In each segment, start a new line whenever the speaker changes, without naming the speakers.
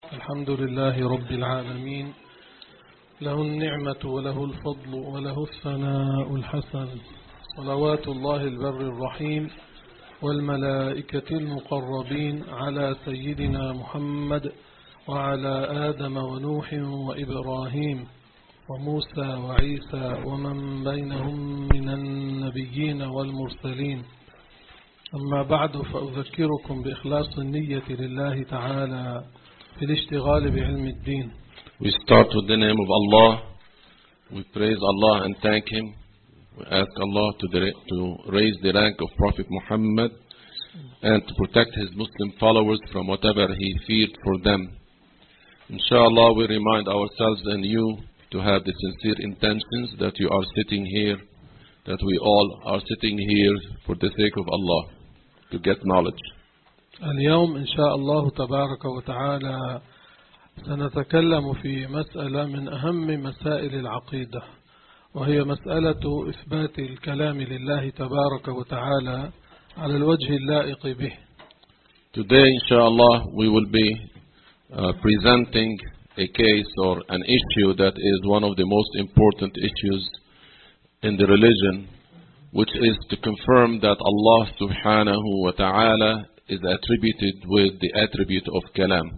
الحمد لله رب العالمين، له النعمة وله الفضل وله الثناء الحسن، صلوات الله البر الرحيم والملائكة المقربين على سيدنا محمد وعلى آدم ونوح وإبراهيم وموسى وعيسى ومن بينهم من النبيين والمرسلين. أما بعد، فأذكركم بإخلاص النية لله تعالى في الاشتغال بعلم الدين.
We start with the name of Allah. We praise Allah and thank Him. We ask Allah to raise the rank of Prophet Muhammad and to protect his Muslim followers from whatever he feared for them. Inshallah, we remind ourselves and you to have the sincere intentions that you are sitting here, that we all are sitting here for the sake of Allah, to get knowledge.
اليوم إن شاء الله تبارك وتعالى سنتكلم في مسألة من أهم مسائل العقيدة، وهي مسألة إثبات الكلام لله تبارك وتعالى على الوجه اللائق به.
Today, inshallah, we will be presenting a case or an issue that is one of the most important issues in the religion, which is to confirm that Allah subhanahu wa ta'ala is attributed with the attribute of kalam.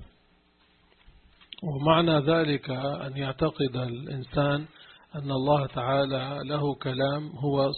ومعنى ذلك أن يعتقد الإنسان أن الله تعالى له كلام، هو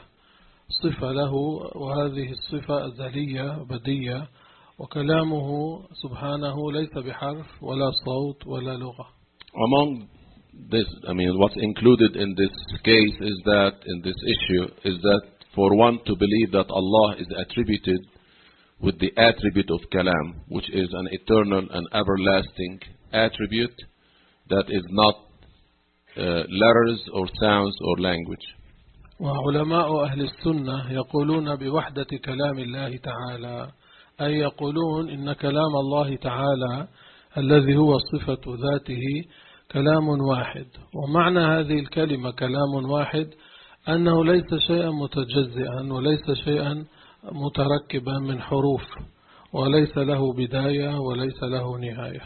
صفة له، وهذه الصفة أزلية بدية، وكلامه سبحانه ليس بحرف ولا صوت ولا لغة.
Among this, what's included in this case is that, in this issue, is that for one to believe that Allah is attributed with the attribute of kalam, which is an eternal and everlasting attribute that is not letters or sounds or language.
وعلماء أهل السنة يقولون بوحدة كلام الله تعالى، أي يقولون إن كلام الله تعالى الذي هو صفة ذاته كلام واحد. ومعنى هذه الكلمة كلام واحد أنه ليس شيئا متجزئا وليس شيئا متركبا من حروف، وليس له بداية وليس له نهاية.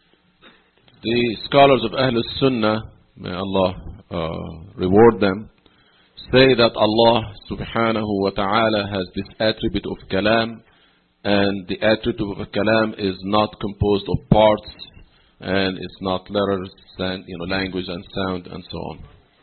The scholars of Ahl Sunnah, may Allah reward them, say that Allah subhanahu wa ta'ala has this attribute of kalam, and the attribute of kalam is not composed of parts, and it's not letters and language and sound and so on.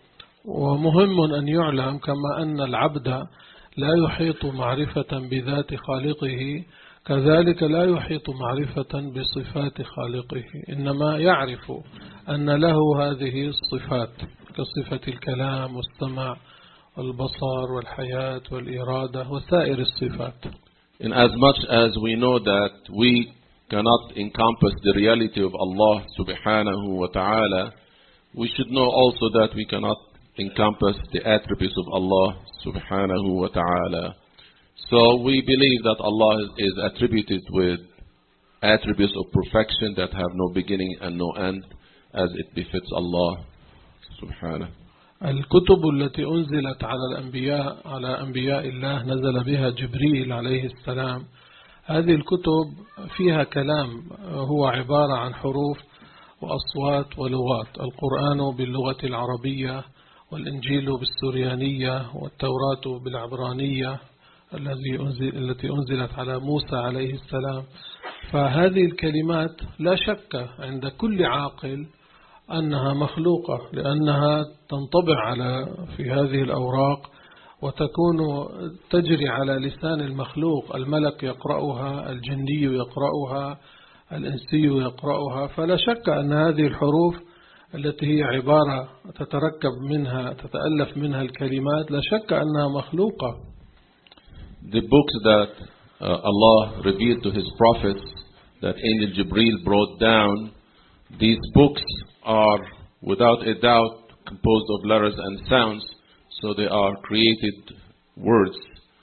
ومهم أن يعلم كما أن العبد لا يحيط معرفة بذات خالقه، كذلك لا يحيط معرفة بصفات خالقه، إنما يعرف أن له هذه الصفات كصفة الكلام والسمع والبصر والحياة والإرادة وسائر الصفات.
In as much as we know that we cannot encompass the reality of Allah subhanahu wa ta'ala, we should know also that we cannot encompass the attributes of Allah subhanahu wa ta'ala. So we believe that Allah is attributed with attributes of perfection that have no beginning and no end, as it befits Allah subhanahu.
الكتب التي أنزلت على أنبياء الله نزل بها جبريل عليه السلام، هذه الكتب فيها كلام هو عبارة عن حروف وأصوات ولغات. القرآن باللغة العربية، والإنجيل بالسريانية، والتوراة بالعبرانية التي أنزلت على موسى عليه السلام. فهذه الكلمات لا شك عند كل عاقل أنها مخلوقة، لأنها تنطبع في هذه الأوراق وتكون تجري على لسان المخلوق، الملك يقرأها، الجني يقرأها، الإنسي يقرأها. فلا شك أن هذه الحروف التي هي عبارة تتألف منها الكلمات، لا شك أنها مخلوقة.
The books that Allah revealed to His prophets, that Angel Jibreel brought down, these books are without a doubt composed of letters and sounds, so they are created words.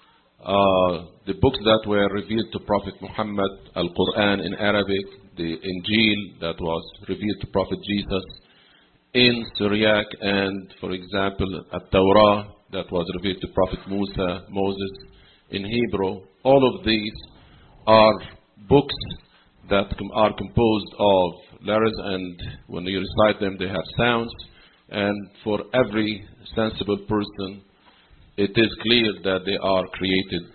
The books that were revealed to Prophet Muhammad, Al-Quran in Arabic, the Injil that was revealed to Prophet Jesus in Syriac, and for example, At-Tawrah that was revealed to Prophet Moses in Hebrew. All of these are books that are composed of letters, and when you recite them, they have sounds. And for every sensible person, it is clear that they are created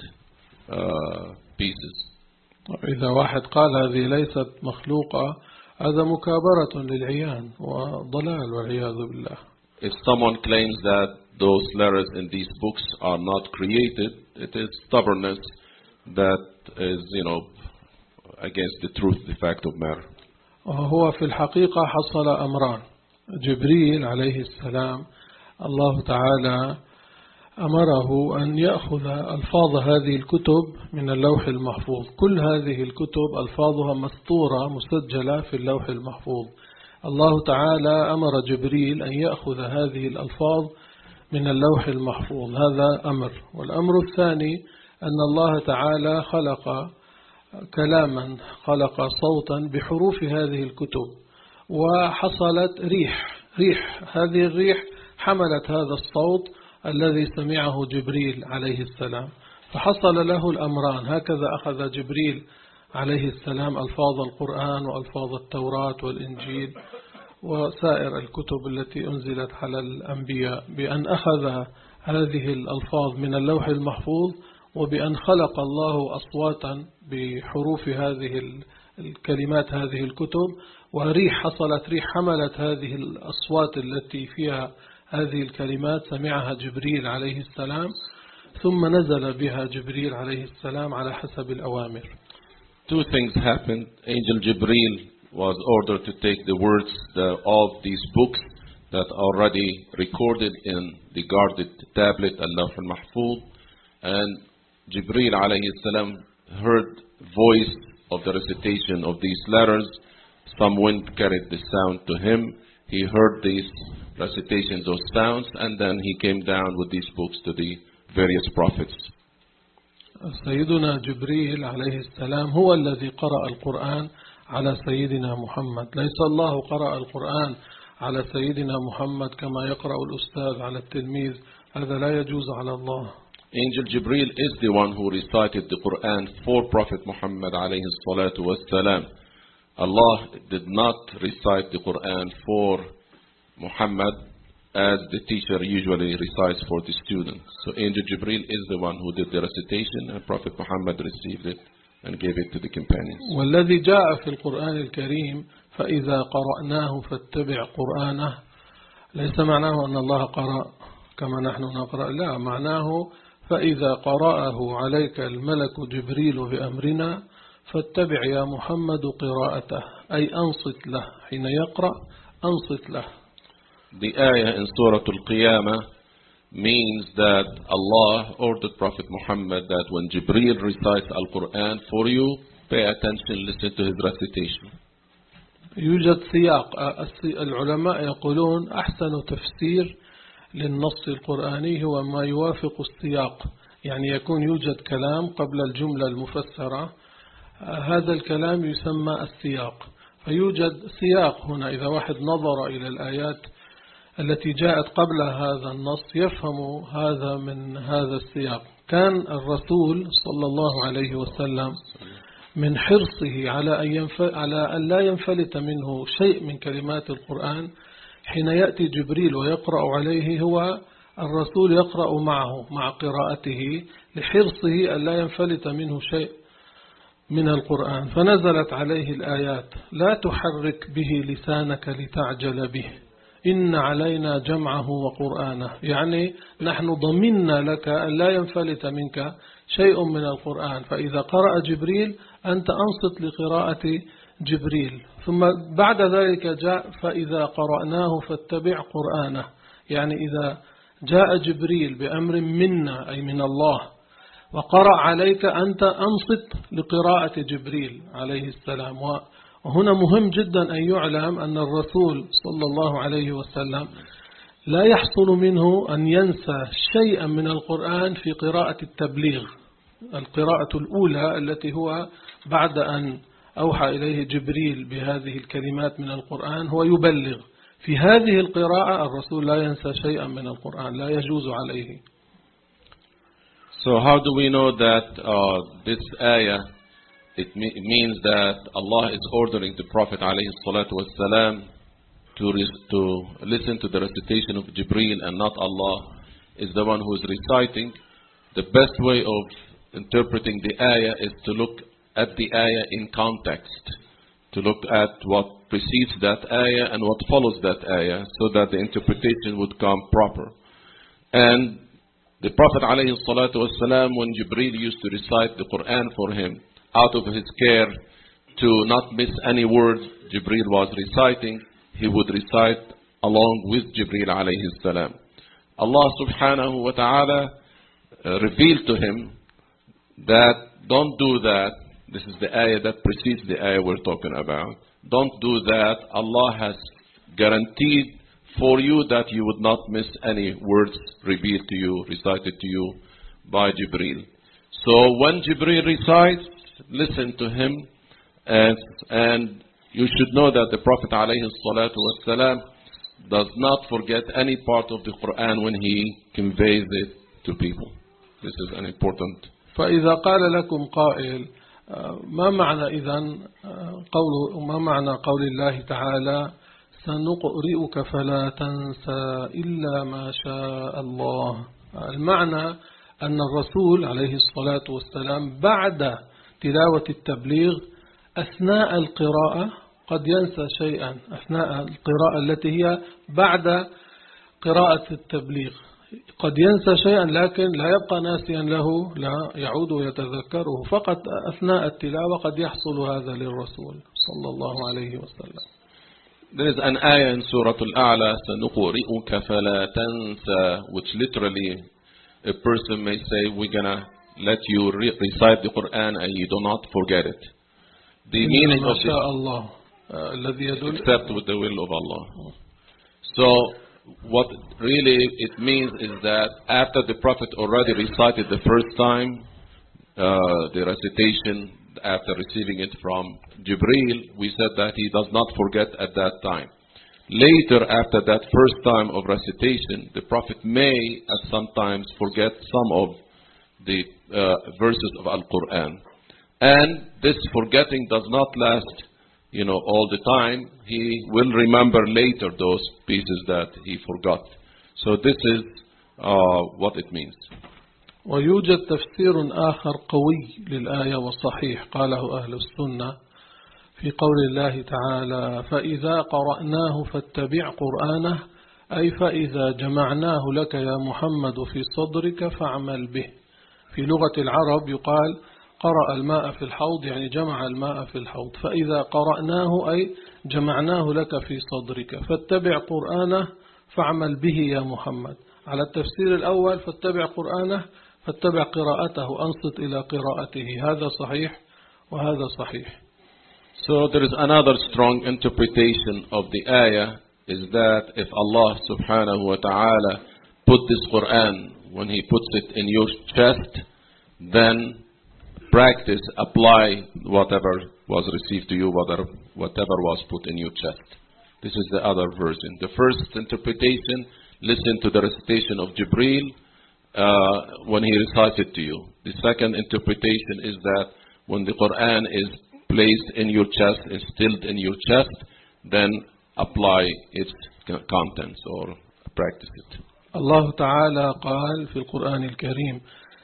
pieces.
إذا واحد قال هذه ليست مخلوقة هذا مكابرة للعيان وضلال والعياذ بالله.
If someone claims that those letters in these books are not created, it is stubbornness that is, against the truth, the fact of matter.
وهو في الحقيقة حصل أمران. جبريل عليه السلام الله تعالى أمره أن يأخذ ألفاظ هذه الكتب من اللوح المحفوظ. كل هذه الكتب ألفاظها مسطورة مسجلة في اللوح المحفوظ. الله تعالى أمر جبريل أن يأخذ هذه الألفاظ من اللوح المحفوظ. هذا أمر. والأمر الثاني أن الله تعالى خلق كلاما، خلق صوتا بحروف هذه الكتب، وحصلت ريح هذه الريح حملت هذا الصوت الذي سمعه جبريل عليه السلام، فحصل له الأمران. هكذا أخذ جبريل عليه السلام ألفاظ القرآن وألفاظ التوراة والإنجيل وسائر الكتب التي أنزلت على الأنبياء، بأن أخذ هذه الألفاظ من اللوح المحفوظ، وبأن خلق الله أصواتا بحروف هذه الكلمات هذه الكتب، وريح حصلت ريح حملت هذه الأصوات التي فيها هذه الكلمات سمعها جبريل عليه السلام، ثم نزل بها جبريل عليه السلام على حسب الأوامر.
Two things happened. Angel Jibreel was ordered to take the words of these books that are already recorded in the guarded tablet, Al-Lawh al-Mahfuz, and Jibreel alayhi salam heard voice of the recitation of these letters. Some wind carried the sound to him. He heard these recitations of sounds, and then he came down with these books to the various prophets.
سيدنا جبريل عليه السلام هو الذي قرأ القرآن على سيدنا محمد. ليس الله قرأ القرآن على سيدنا محمد كما يقرأ الأستاذ على التلميذ. هذا لا يجوز على الله.
Angel Jibreel is the one who recited the Quran for Prophet Muhammad alayhi salatu wassalam. Allah did not recite the Quran for Muhammad as the teacher usually recites for the students. So Angel Jibreel is the one who did the recitation, and Prophet Muhammad received it and gave it to the companions.
والذي جاء في القرآن الكريم فإذا قرأناه فاتبع قرآنه ليس معناه أن الله قرأ كما نحن نقرأ، لا، معناه فإذا قرأه عليك الملك جبريل بأمرنا فاتبع يا محمد قراءته، أي أنصت له حين يقرأ، أنصت له.
The ayah in Surah Al-Qiyamah means that Allah ordered Prophet Muhammad that when Jibreel recites Al-Quran for you, pay attention, listen to his recitation.
يوجد سياق. العلماء يقولون أحسن تفسير للنص القرآني هو ما يوافق السياق، يعني يكون يوجد كلام قبل الجملة المفسرة، هذا الكلام يسمى السياق. فيوجد سياق هنا. إذا واحد نظر إلى الآيات التي جاءت قبل هذا النص يفهم هذا من هذا السياق. كان الرسول صلى الله عليه وسلم من حرصه على أن لا ينفلت منه شيء من كلمات القرآن، حين يأتي جبريل ويقرأ عليه هو الرسول يقرأ معه مع قراءته، لحرصه أن لا ينفلت منه شيء من القرآن. فنزلت عليه الآيات: لا تحرك به لسانك لتعجل به إن علينا جمعه وقرآنه، يعني نحن ضمننا لك أن لا ينفلت منك شيء من القرآن، فإذا قرأ جبريل أنت أنصت لقراءة جبريل. ثم بعد ذلك جاء فإذا قرأناه فاتبع قرآنه، يعني إذا جاء جبريل بأمر منا أي من الله وقرأ عليك أنت أنصت لقراءة جبريل عليه السلام. وهنا مهم جدا أن يعلم أن الرسول صلى الله عليه وسلم لا يحصل منه أن ينسى شيئا من القرآن في قراءة التبليغ، القراءة الأولى التي هو بعد أن أوحى إليه جبريل بهذه الكلمات من القرآن هو يبلغ. في هذه القراءة الرسول لا ينسى شيئا من القرآن، لا يجوز عليه.
So how do we know that this ayah it means that Allah is ordering the Prophet ﷺ to listen to the recitation of Jibreel and not Allah is the one who is reciting. The best way of interpreting the ayah is to look at the ayah in context, to look at what precedes that ayah and what follows that ayah, so that the interpretation would come proper. And the Prophet ﷺ, when Jibreel used to recite the Quran for him, out of his care to not miss any word Jibreel was reciting, he would recite along with Jibreel alayhi salam. Allah subhanahu wa ta'ala revealed to him that don't do that. This is the ayah that precedes the ayah we're talking about. Don't do that. Allah has guaranteed for you that you would not miss any words revealed to you, recited to you by Jibreel. So when Jibreel recites, listen to him, and you should know that the Prophet ﷺ does not forget any part of the Quran when he conveys it to people. This is an important.
فإذا قال لكم قائل ما معنى قول الله تعالى سنقرئك فلا تنسى إلا ما شاء الله؟ المعنى أن الرسول عليه الصلاة والسلام بعد تلاوة التبليغ أثناء القراءة قد ينسى شيئا، أثناء القراءة التي هي بعد قراءة التبليغ قد ينسى شيئا، لكن لا يبقى ناسيا له، لا يعود ويتذكره، فقط أثناء التلاوة قد يحصل هذا للرسول صلى الله عليه وسلم.
There is an ayah in Surah Al-A'la, سَنُقْرِئُكَ فَلَا تَنْسَى, which literally a person may say, we're going to let you recite the Quran and you do not forget it. The meaning of this, except with the will of Allah. So what really it means is that after the Prophet already recited the first time, the recitation after receiving it from Jibreel, we said that he does not forget at that time. Later, after that first time of recitation, the Prophet may at some times forget some of the verses of Al-Quran. And this forgetting does not last, all the time. He will remember later those pieces that he forgot. So this is what it means.
ويوجد تفسير آخر قوي للآية والصحيح قاله أهل السنة في قول الله تعالى فإذا قرأناه فاتبع قرآنه، أي فإذا جمعناه لك يا محمد في صدرك فاعمل به. في لغة العرب يقال قرأ الماء في الحوض، يعني جمع الماء في الحوض. فإذا قرأناه أي جمعناه لك في صدرك، فاتبع قرآنه فاعمل به يا محمد. على التفسير الأول فاتبع قرآنه، فاتبع قراءته، أنصت إلى قراءته. هذا صحيح وهذا صحيح.
So there is another strong interpretation of the ayah, is that if Allah subhanahu wa ta'ala put this Quran, when He puts it in your chest, then practice, apply whatever was received to you, whatever was put in your chest. This is the other version. The first interpretation, listen to the recitation of Jibreel when he recites it to you. The second interpretation is that when the Quran is placed in your chest, instilled in your chest, then apply its contents or practice it.
الله تعالى قال في القرآن الكريم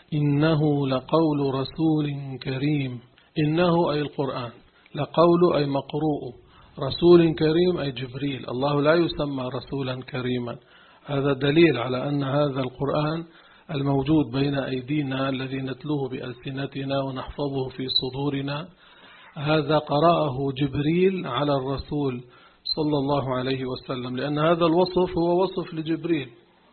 إنه لقول رسول كريم. إنه أي القرآن، لقول أي مقروء، رسول كريم أي جبريل. الله لا يسمى رسولا كريما. هذا دليل على أن هذا القرآن الموجود بين أيدينا الذي نتلوه بألسنتنا ونحفظه في صدورنا، هذا قرأه جبريل على الرسول صلى الله عليه وسلم، لأن هذا الوصف هو وصف لجبريل.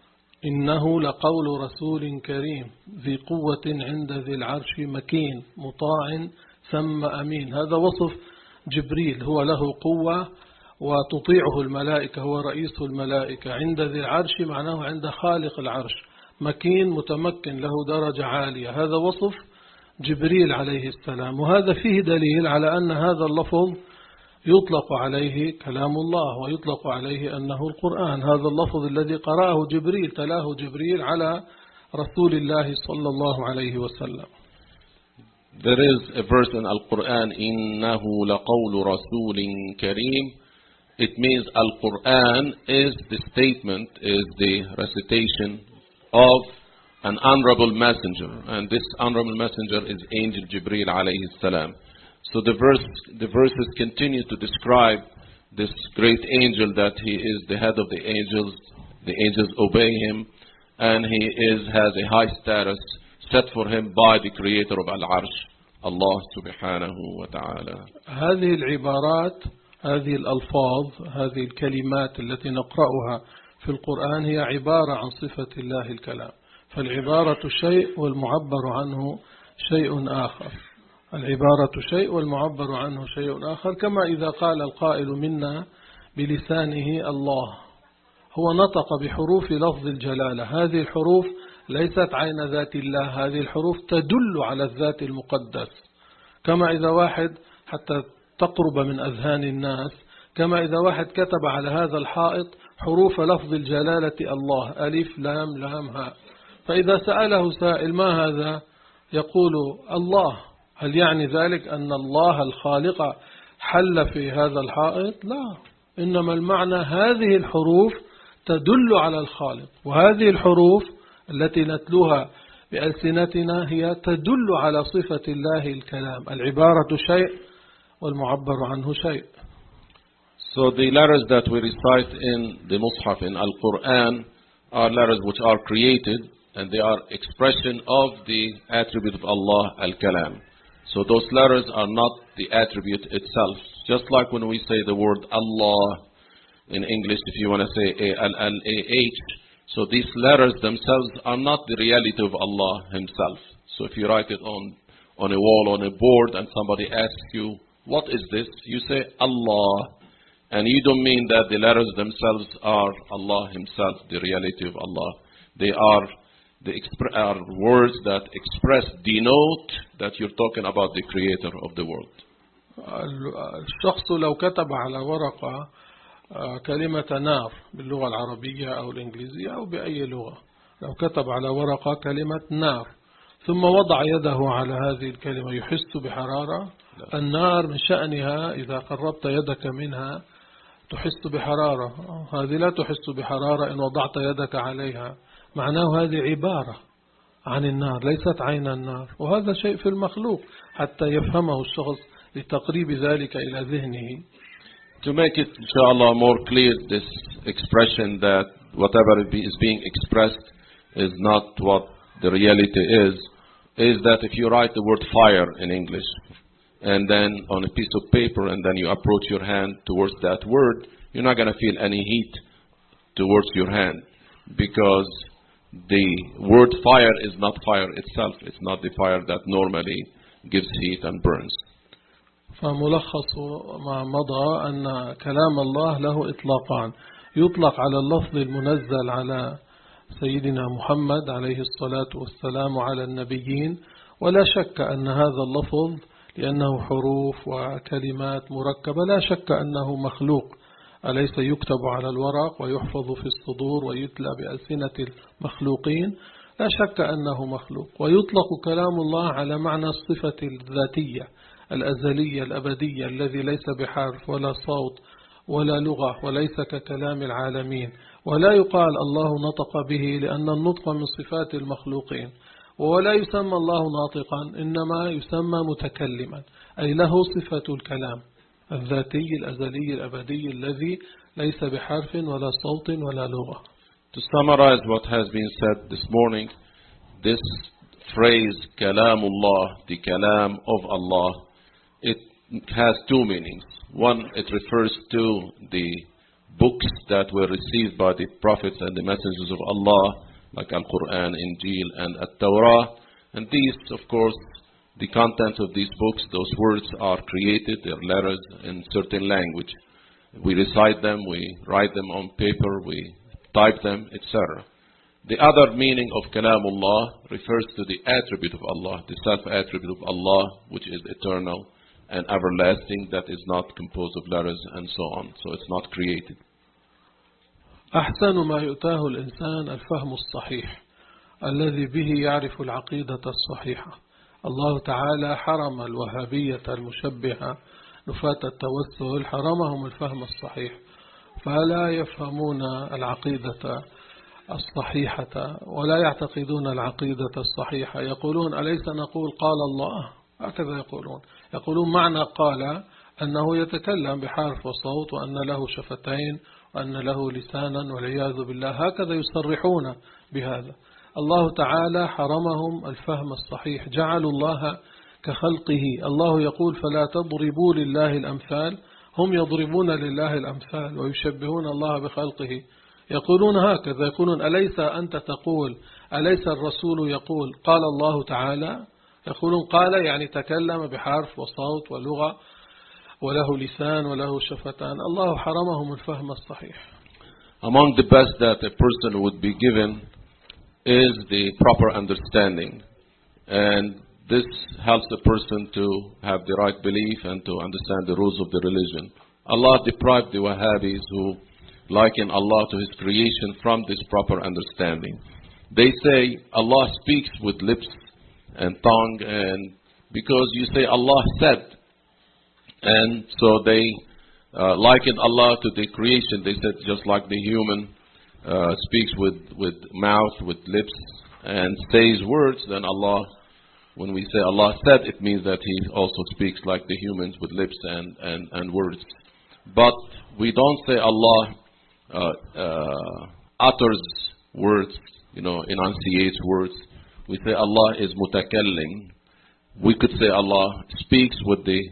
إنه لقول رسول كريم ذي قوة عند ذي العرش مكين مطاع ثم أمين. هذا وصف جبريل، هو له قوة وتطيعه الملائكة، هو رئيس الملائكة. عند ذي العرش معناه عند خالق العرش، مكين متمكن، له درجة عالية. هذا وصف جبريل عليه السلام، وهذا فيه دليل على أن هذا اللفظ يطلق عليه كلام الله ويطلق عليه أنه القرآن. هذا اللفظ الذي قرأه جبريل، تلاه جبريل على رسول الله صلى الله عليه وسلم.
There is a verse in Al-Quran, إِنَّهُ لَقَوْلُ رَسُولٍ كَرِيمٍ. It means Al-Quran is the statement, is the recitation of an honorable messenger. And this honorable messenger is Angel Jibreel alayhi salam. So the verses continue to describe this great angel, that he is the head of the angels obey him, and he has a high status set for him by the creator of Al-Arsh, Allah subhanahu wa ta'ala.
هذه العبارات، هذه الألفاظ، هذه الكلمات التي نقرأها في القرآن هي عبارة عن صفة الله الكلام. فالعبارة شيء والمعبر عنه شيء آخر. العبارة شيء والمعبر عنه شيء آخر، كما إذا قال القائل منا بلسانه الله، هو نطق بحروف لفظ الجلالة. هذه الحروف ليست عين ذات الله، هذه الحروف تدل على الذات المقدس. كما إذا واحد، حتى تقرب من أذهان الناس، كما إذا واحد كتب على هذا الحائط حروف لفظ الجلالة الله، ألف لام لام ها، فإذا سأله سائل ما هذا؟ يقول الله. هل يعني ذلك أن الله الخالق حل في هذا الحائط؟ لا، إنما المعنى هذه الحروف تدل على الخالق، وهذه الحروف التي نتلوها بألسنتنا هي تدل على صفة الله الكلام. العبارة شيء والمعبر عنه شيء.
So the letters that we recite in the Mus'haf in Al-Quran are letters which are created, and they are expression of the attribute of Allah Al-Kalam. So those letters are not the attribute itself. Just like when we say the word Allah in English, if you want to say A-L-L-A-H, so these letters themselves are not the reality of Allah Himself. So if you write it on a wall, on a board, and somebody asks you, what is this? You say Allah. And you don't mean that the letters themselves are Allah Himself, the reality of Allah. They are words that denote that you're talking about the creator of the world.
الشخص لو كتب على ورقة كلمة نار باللغة العربية أو الإنجليزية أو بأي لغة، لو كتب على ورقة كلمة نار ثم وضع يده على هذه الكلمة يحس بحرارة؟ لا. النار من شأنها إذا قربت يدك منها تحس بحرارة، هذه لا تحس بحرارة إن وضعت يدك عليها. معناه هذه عبارة عن النار، ليست عين النار. وهذا شيء في المخلوق حتى يفهمه الشخص لتقريب ذلك إلى ذهنه.
To make it, inshallah, more clear, this expression that whatever is being expressed is not what the reality is that if you write the word fire in English, and then on a piece of paper, and then you approach your hand towards that word, you're not going to feel any heat towards your hand, because the word fire is not fire itself. It's not the fire that normally gives heat and burns.
فملخص ما مضى أن كلام الله له إطلاقان، يطلق على اللفظ المنزل على سيدنا محمد عليه الصلاة والسلام على النبيين، ولا شك أن هذا اللفظ لأنه حروف وكلمات مركبة لا شك أنه مخلوق، أليس يكتب على الورق ويحفظ في الصدور ويتلى بألسنة المخلوقين؟ لا شك أنه مخلوق. ويطلق كلام الله على معنى الصفة الذاتية الأزلية الأبدية الذي ليس بحرف ولا صوت ولا لغة وليس ككلام العالمين، ولا يقال الله نطق به لأن النطق من صفات المخلوقين، ولا يسمى الله ناطقا إنما يسمى متكلما، أي له صفة الكلام الذاتي الأزلي الأبدي الذي ليس بحرف ولا صوت ولا لغة.
To summarize what has been said this morning, this phrase Kalamullah, the Kalam of Allah, it has two meanings. One, it refers to the books that were received by the prophets and the messengers of Allah, like Al-Quran, Injil, and At-Tawrah. And these, of course, the contents of these books, those words are created, they're letters in certain language. We recite them, we write them on paper, we type them, etc. The other meaning of Kalamullah refers to the attribute of Allah, the self-attribute of Allah, which is eternal and everlasting, that is not composed of letters and so on. So it's not created.
أحسن ما يؤتاه الإنسان الفهم الصحيح الذي به يعرف العقيدة الصحيحة الله تعالى حرم الوهابية المشبهة نفاة التوسل، حرمهم الفهم الصحيح، فلا يفهمون العقيدة الصحيحة ولا يعتقدون العقيدة الصحيحة. يقولون أليس نقول قال الله؟ هكذا يقولون معنى قال أنه يتكلم بحرف وصوت، وأن له شفتين، وأن له لسانا، والعياذ بالله، هكذا يصرحون بهذا. الله تعالى حرمهم الفهم الصحيح، جعلوا الله كخلقه. الله يقول فلا تضربوا لله الأمثال، هم يضربون لله الأمثال ويشبهون الله بخلقه. يقولون هكذا، يقولون أليس أنت تقول، أليس الرسول يقول قال الله تعالى؟ يقولون قال يعني تكلم بحرف وصوت ولغة وله لسان وله شفتان. الله حرمهم الفهم الصحيح.
Among the best that a person would be given is the proper understanding, and this helps a person to have the right belief and to understand the rules of the religion. Allah deprived the Wahhabis who liken Allah to His creation from this proper understanding. They say Allah speaks with lips and tongue, and because you say Allah said, and so they likened Allah to the creation. They said just like the human speaks with mouth, with lips, and says words, then Allah, when we say Allah said, it means that He also speaks like the humans with lips and words. But we don't say Allah utters words, enunciates words. We say Allah is mutakallim. We could say Allah speaks with the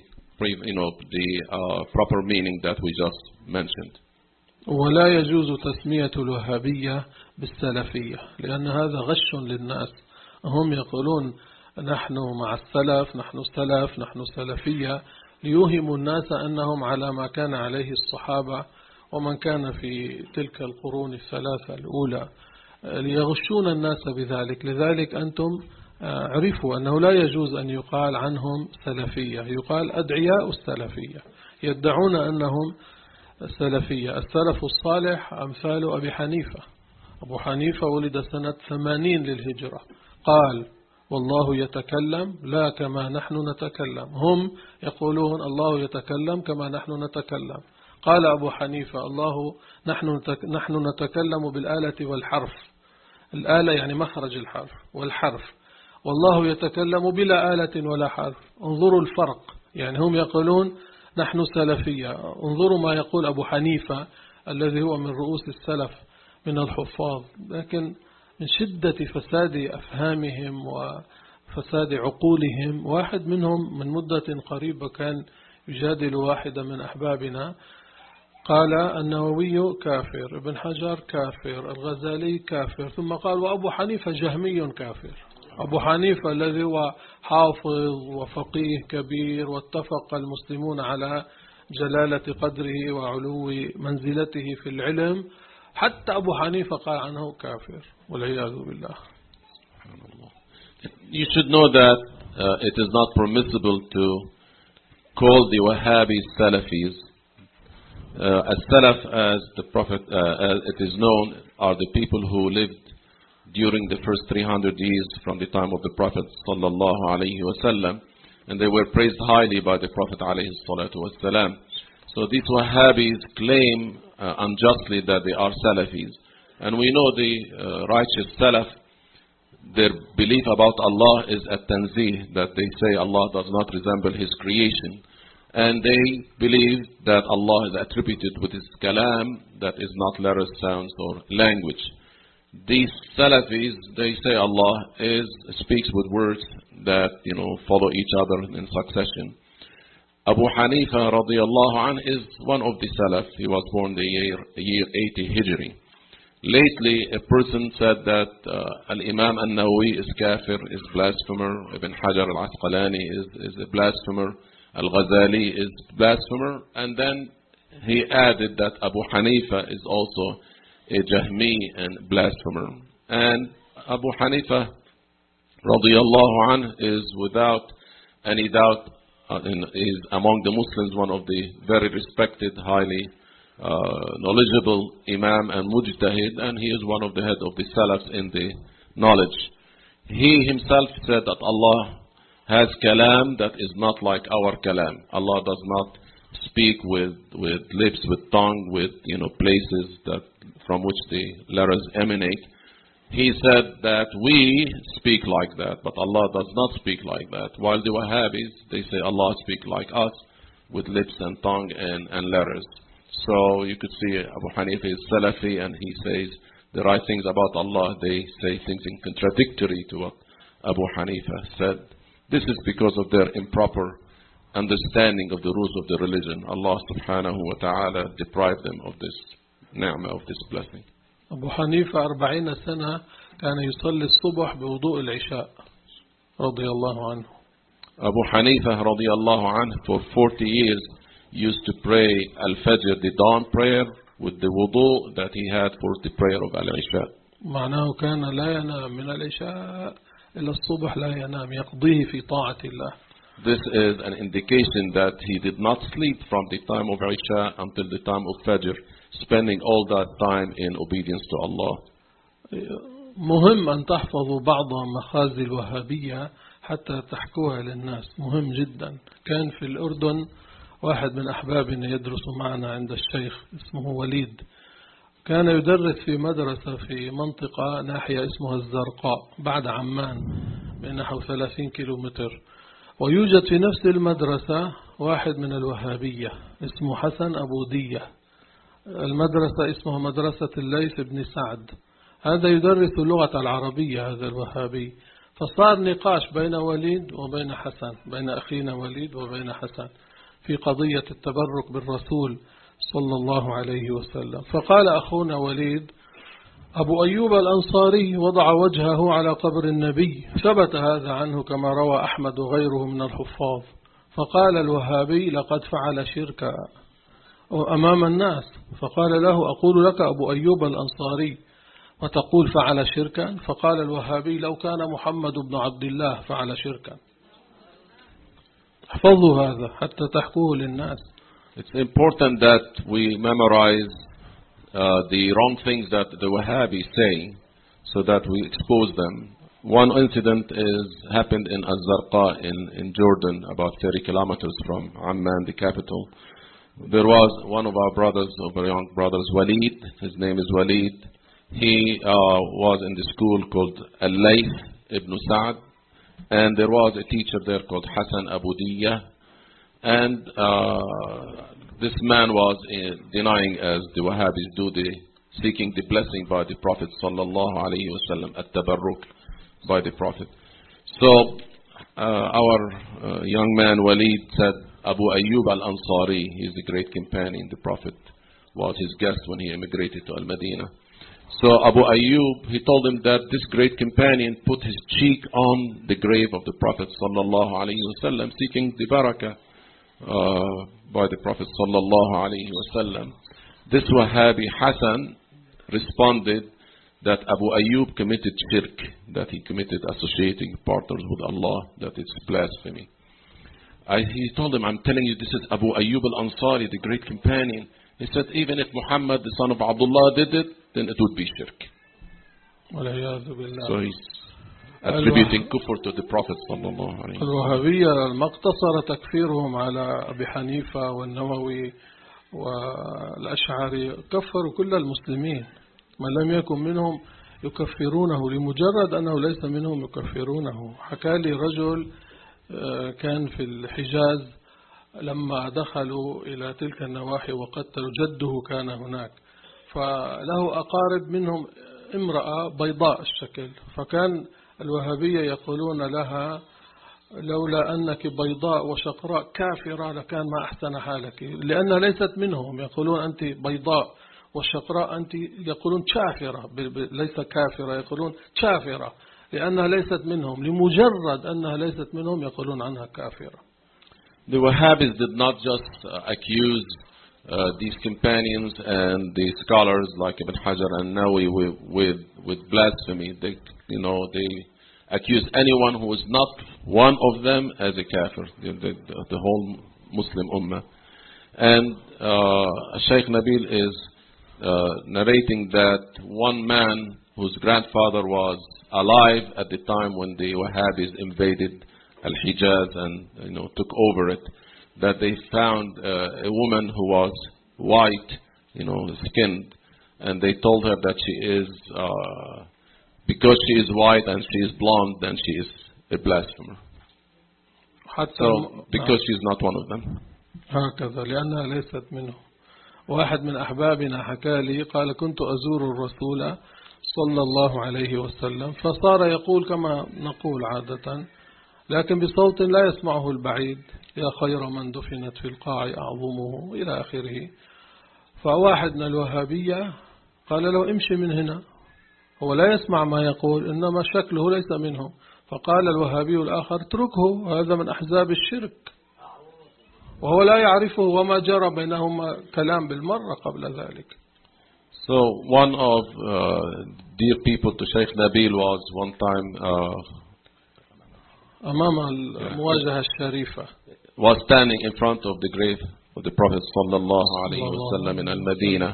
proper meaning that we just mentioned.
ولا يجوز تسمية الوهابية بالسلفية، لأن هذا غش للناس. هم يقولون نحن مع السلف، نحن سلف، نحن سلفية، ليوهموا الناس أنهم على ما كان عليه الصحابة ومن كان في تلك القرون الثلاثة الأولى، ليغشون الناس بذلك. لذلك أنتم عرفوا أنه لا يجوز أن يقال عنهم سلفية، يقال أدعياء السلفية، يدعون أنهم سلفية. السلف الصالح أمثال أبي حنيفة. أبو حنيفة ولد سنة 80 للهجرة، قال والله يتكلم لا كما نحن نتكلم. هم يقولون الله يتكلم كما نحن نتكلم. قال أبو حنيفة نحن نتكلم بالآلة والحرف. الآلة يعني مخرج الحرف، والحرف، والله يتكلم بلا آلة ولا حرف. انظروا الفرق. يعني هم يقولون نحن سلفية. انظروا ما يقول أبو حنيفة الذي هو من رؤوس السلف من الحفاظ، لكن من شدة فساد أفهامهم وفساد عقولهم. واحد منهم من مدة قريبة كان يجادل واحدة من أحبابنا، قال النووي كافر، ابن حجر كافر، الغزالي كافر، ثم قال وأبو حنيفة جهمي كافر. أبو حنيفة الذي هو حافظ وفقيه كبير، واتفق المسلمون على جلالة قدره وعلو منزلته في العلم، حتى أبو حنيفة قال عنه كافر والعياذ بالله.
You should know that it is not permissible to call the Wahhabis Salafis. As Salaf, as the Prophet, as it is known, are the people who lived during the first 300 years from the time of the Prophet sallallahu alaihi wasallam, and they were praised highly by the Prophet alayhi salatu wasallam. So these Wahhabis claim unjustly that they are Salafis, and we know the righteous Salaf, their belief about Allah is at-tanzih, that they say Allah does not resemble His creation, and they believe that Allah is attributed with His kalam, that is not letters, sounds, or language. These Salafis, they say Allah speaks with words that follow each other in succession. Abu Hanifa radiyallahu anh is one of the Salaf. He was born the year 80 Hijri. Lately, a person said that Al-Imam An-Nawawi is kafir, is blasphemer. Ibn Hajar Al-Asqalani is a blasphemer. Al-Ghazali is blasphemer. And then he added that Abu Hanifa is also a Jahmi and blasphemer. And Abu Hanifa radiyallahu anh is without any doubt is among the Muslims one of the very respected, highly knowledgeable Imam and Mujtahid, and he is one of the head of the Salaf in the knowledge. He himself said that Allah has kalam that is not like our kalam. Allah does not speak with lips, with tongue, with places that from which the letters emanate. He said that we speak like that, but Allah does not speak like that. While the Wahhabis, they say Allah speaks like us with lips and tongue and letters. So you could see Abu Hanifa is Salafi, and he says the right things about Allah. They say things in contradictory to what Abu Hanifa said. This is because of their improper understanding of the rules of the religion. Allah subhanahu wa ta'ala deprived them of this ni'mah, of this blessing.
أبو حنيفة 40 سنة كان يصلي الصبح بوضوء العشاء رضي الله عنه.
Abu Hanifa radiallahu anhu for 40 years used to pray al-Fajr, the dawn prayer, with the wudu that he had for the prayer of al-Isha.
معناه كان لا ينام من العشاء إلى الصبح لا ينام يقضيه في طاعة الله.
This is an indication that he did not sleep from the time of Isha until the time of Fajr, spending all that time in obedience to Allah.
مهم أن تحفظوا بعض مخازي الوهابية حتى تحكوها للناس. مهم جدا. كان في الأردن واحد من أحبابنا يدرس معنا عند الشيخ اسمه وليد. كان يدرس في مدرسة في منطقة ناحية اسمها الزرقاء بعد عمان بنحو 30 كيلومتر. ويوجد في نفس المدرسة واحد من الوهابية اسمه حسن أبو دية. المدرسة اسمها مدرسة الليث بن سعد. هذا يدرس اللغة العربية هذا الوهابي. فصار نقاش بين وليد وبين حسن، بين أخينا وليد وبين حسن في قضية التبرك بالرسول صلى الله عليه وسلم. فقال أخونا وليد: أبو أيوب الأنصاري وضع وجهه على قبر النبي، ثبت هذا عنه كما روى أحمد وغيره من الحفاظ. فقال الوهابي: لقد فعل شركا أمام الناس. فقال له: أقول لك أبو أيوب الأنصاري وتقول فعل شركا؟ فقال الوهابي: لو كان محمد بن عبد الله فعل شركا. احفظوا هذا حتى تحكوه للناس.
It's important that we memorize the wrong things that the Wahhabis say so that we expose them. One incident happened in Az-Zarqa in Jordan, about 30 kilometers from Amman, the capital. There was one of our brothers, of our young brothers, Walid. His name is Walid. He was in the school called Al-Layth ibn Sa'd, and there was a teacher there called Hassan Abu Diyah. And this man was denying, as the Wahhabis do, seeking the blessing by the Prophet sallallahu alaihi wasallam, at-tabarruk by the Prophet. So our young man Walid said, Abu Ayyub al-Ansari, he is the great companion. The Prophet was his guest when he emigrated to Al-Madinah. So Abu Ayyub, he told him that this great companion put his cheek on the grave of the Prophet sallallahu alaihi wasallam, seeking the barakah by the Prophet sallallahu alaihi wasallam. This Wahhabi Hassan responded that Abu Ayyub committed shirk, that he committed associating partners with Allah, that it's blasphemy. He told him, I'm telling you, this is Abu Ayyub al-Ansari, the great companion. He said, even if Muhammad, the son of Abdullah, did it, then it would be shirk. So he's attributing kufr to the Prophet sallallahu alaihi wasallam.
الوهابية ما اقتصر تكفيرهم على أبي حنيفة والنووي والأشعري، كفروا كل المسلمين. من لم يكن منهم يكفرونه، لمجرد أنه ليس منهم يكفرونه. حكى لي رجل كان في الحجاز لما دخلوا إلى تلك النواحي وقتلوا جده كان هناك، فله أقارب منهم امرأة بيضاء الشكل، فكان الوهابية يقولون لها: لولا أنك بيضاء وشقراء كافرة لكان ما أحسن حالك، لأنها ليست منهم. يقولون أنت بيضاء والشقراء أنت، يقولون شافرة، ليس كافرة، يقولون شافرة لأنها ليست منهم. لمجرد أنها ليست منهم يقولون عنها كافرة.
The Wahhabis did not just accuse these companions and the scholars like Ibn Hajar and Nawawi with blasphemy. They accuse anyone who is not one of them as a kafir, the whole Muslim ummah. And Shaykh Nabil is narrating that one man whose grandfather was alive at the time when the Wahhabis invaded Al-Hijaz and took over it, that they found a woman who was white, skinned, and they told her that she is, because she is white and she is blonde, then she is a blasphemer. So, because she's not one of them.
هكذا لأنها ليست منه. واحد من أحبابنا حكى لي قال كنت أزور الرسول صلى الله عليه وسلم فصار يقول كما نقول عادة لكن بصوت لا يسمعه البعيد يا خير من دفنت في القاع أعظمه إلى آخره. فواحد من الوهابية قال له امشي من هنا، هو لا يسمع ما يقول إنما شكله ليس منه. فقال الوهابي الآخر اتركه، هذا من أحزاب الشرك وهو لا يعرفه وما جرى بينهما كلام بالمرة قبل ذلك.
So one of dear people to Sheikh Nabil was one time
أمام المواجهة الشريفة
was standing in front of the grave of the Prophet sallallahu alaihi wasallam in Al-Madinah.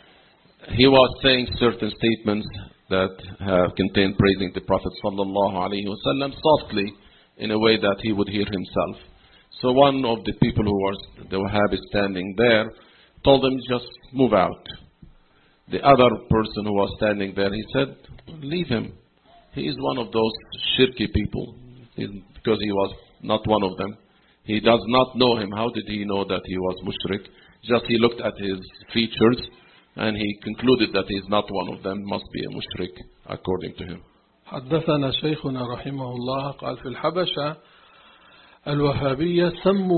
He was saying certain statements that have contained praising the Prophet sallallahu alaihi wasallam softly in a way that he would hear himself. So one of the people who was the Wahhabi standing there told him just move out. The other person who was standing there, he said, leave him. He is one of those shirky people. Because he was not one of them. He does not know him. How did he know that he was mushrik? Just he looked at his features and he concluded that he is not one of them, must be a mushrik according to him.
حدثنا شيخنا رحمه الله قال في الحبشة الوهابية سموا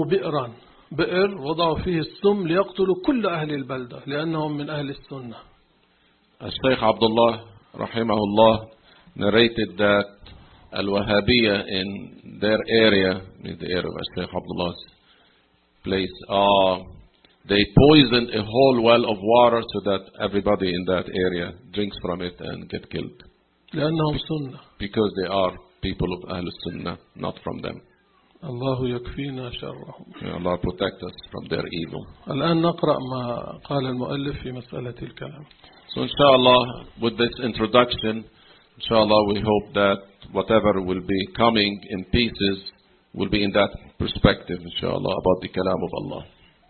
بئر وضعوا فيه السم ليقتلوا كل أهل البلدة لأنهم من أهل السنة.
Sheikh Abdullah rahimahullah narrated that Al-Wahhabiyya in their area, in the area of Sheikh Abdullah's place, they poisoned a whole well of water so that everybody in that area drinks from it and get killed.
لأنهم سنة.
Because they are people of Ahl Sunnah, not from them.
الله يكفينا شرهم.
May Allah protect us from their evil.
الآن نقرأ ما قال المؤلف في مسألة الكلام.
So inshallah, with this introduction, inshallah we hope that whatever will be coming in pieces will be in that perspective, inshallah, about the kalam of Allah.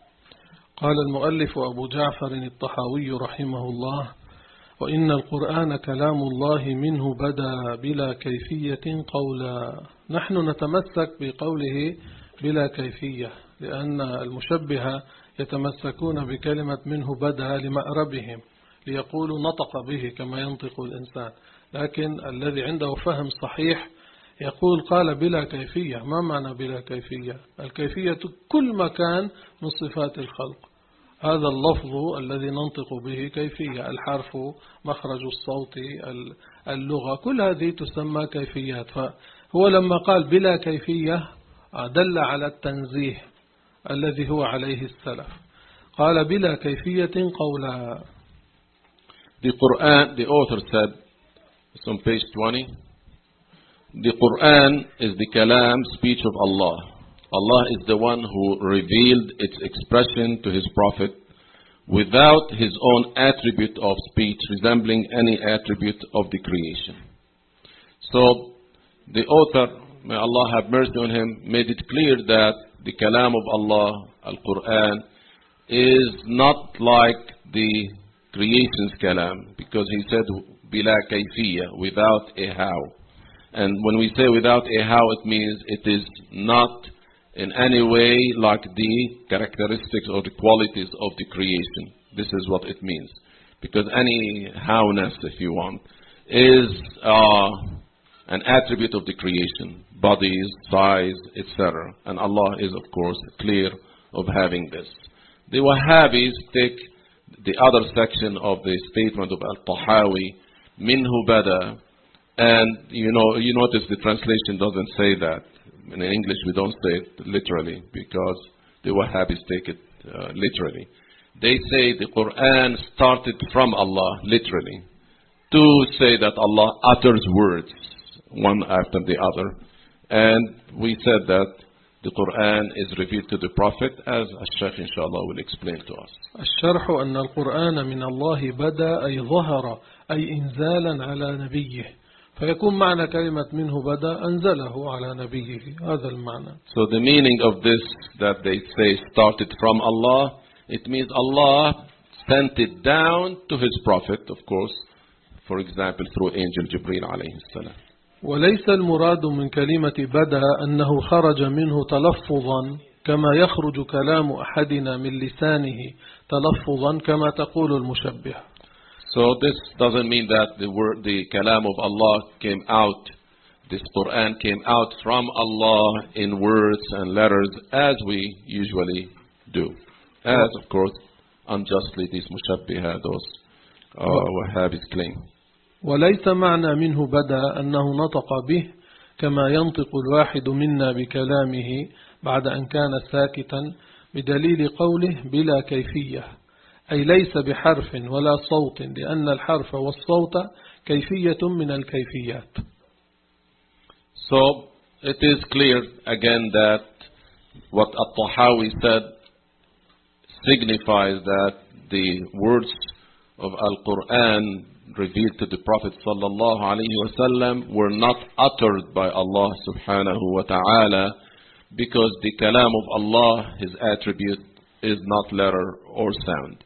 قال المؤلف أبو جعفر الطحاوي رحمه الله وإن القرآن كلام الله منه بدا بلا كيفية قولا. نحن نتمسك بقوله بلا كيفية لأن المشبهة يتمسكون بكلمة منه بدا لمأربهم ليقولوا نطق به كما ينطق الإنسان، لكن الذي عنده فهم صحيح يقول قال بلا كيفية. ما معنى بلا كيفية؟ الكيفية كل مكان من صفات الخلق. هذا اللفظ الذي ننطق به كيفية، الحرف، مخرج الصوت، اللغة، كل هذه تسمى كيفيات. فهو لما قال بلا كيفية دل على التنزيه الذي هو عليه السلف. قال بلا كيفية قولا.
The Quran, the author said, it's on page 20, the Quran is the kalam, speech of Allah. Allah is the one who revealed its expression to His Prophet without His own attribute of speech resembling any attribute of the creation. So the author, may Allah have mercy on him, made it clear that the kalam of Allah, Al-Quran, is not like the creation's kalam, because he said bila kayfiyya, without a how. And when we say without a how, it means it is not in any way like the characteristics or the qualities of the creation. This is what it means. Because any howness, if you want, is an attribute of the creation, bodies, size, etc. And Allah is, of course, clear of having this. The Wahhabis take the other section of the statement of Al-Tahawi, minhu bada, and you notice the translation doesn't say that. In English we don't say it literally because the Wahhabis take it literally. They say the Quran started from Allah literally, to say that Allah utters words one after the other. And we said that the Quran is revealed to the Prophet, as Al-Shaykh inshallah will explain to us.
الشرح أن القرآن من الله بدأ أي ظهر أي إنزالا على نبيه، فيكون معنى كلمة منه بدأ أنزله على نبيه. هذا المعنى.
So the meaning of this that they say started from Allah, it means Allah sent it down to His Prophet, of course, for example, through Angel Jibreel alayhi salam.
وليس المراد من كلمة بدأ أنه خرج منه تلفظا كما يخرج كلام أحدنا من لسانه تلفظا كما تقول المشبه.
So this doesn't mean that the kalam of Allah came out, this Quran came out from Allah in words and letters as we usually do. As, of course, unjustly these mushabbiha, those Wahhabis claim.
وليس معنى منه بدأ أنه نطق به كما ينطق الواحد منا بكلامه بعد أن كان ساكتا بدليل قوله بلا كيفية، أي ليس بحرف ولا صوت، لأن الحرف والصوت كيفية من الكيفيات.
So it is clear again that what At-Tahawi said signifies that the words of Al-Quran revealed to the Prophet sallallahu alaihi wasallam were not uttered by Allah subhanahu wa ta'ala, because the kalam of Allah, His attribute, is not letter or sound.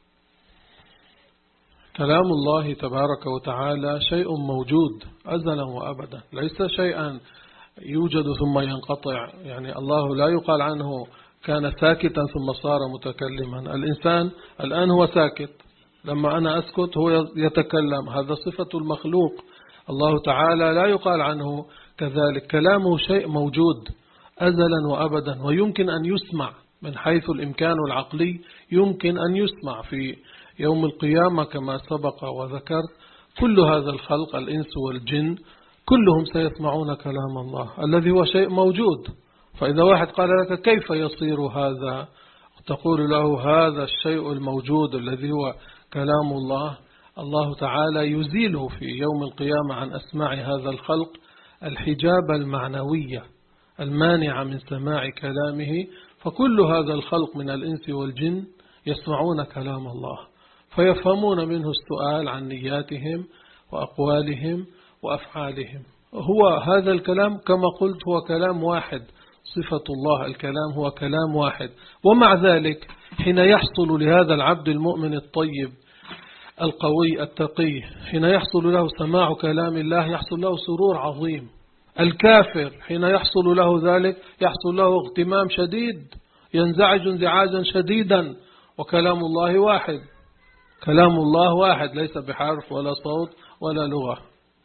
كلام الله تبارك وتعالى شيء موجود أزلا وأبدا، ليس شيئا يوجد ثم ينقطع. يعني الله لا يقال عنه كان ساكتا ثم صار متكلما. الإنسان الآن هو ساكت، لما أنا أسكت هو يتكلم، هذا صفة المخلوق. الله تعالى لا يقال عنه كذلك، كلامه شيء موجود أزلا وأبدا، ويمكن أن يسمع من حيث الإمكان العقلي، يمكن أن يسمع في يوم القيامة كما سبق وذكر. كل هذا الخلق الإنس والجن كلهم سيسمعون كلام الله الذي هو شيء موجود. فإذا واحد قال لك كيف يصير هذا، تقول له هذا الشيء الموجود الذي هو كلام الله، الله تعالى يزيله في يوم القيامة عن أسماع هذا الخلق الحجاب المعنوية المانعة من سماع كلامه، فكل هذا الخلق من الإنس والجن يسمعون كلام الله، فيفهمون منه السؤال عن نياتهم وأقوالهم وأفعالهم. هو هذا الكلام كما قلت هو كلام واحد، صفة الله الكلام هو كلام واحد. ومع ذلك حين يحصل لهذا العبد المؤمن الطيب القوي التقي، حين يحصل له سماع كلام الله يحصل له سرور عظيم. الكافر حين يحصل له ذلك يحصل له اغتمام شديد، ينزعج انزعاجا شديدا، وكلام الله واحد، كلام الله واحد ليس بحرف ولا صوت ولا لغة.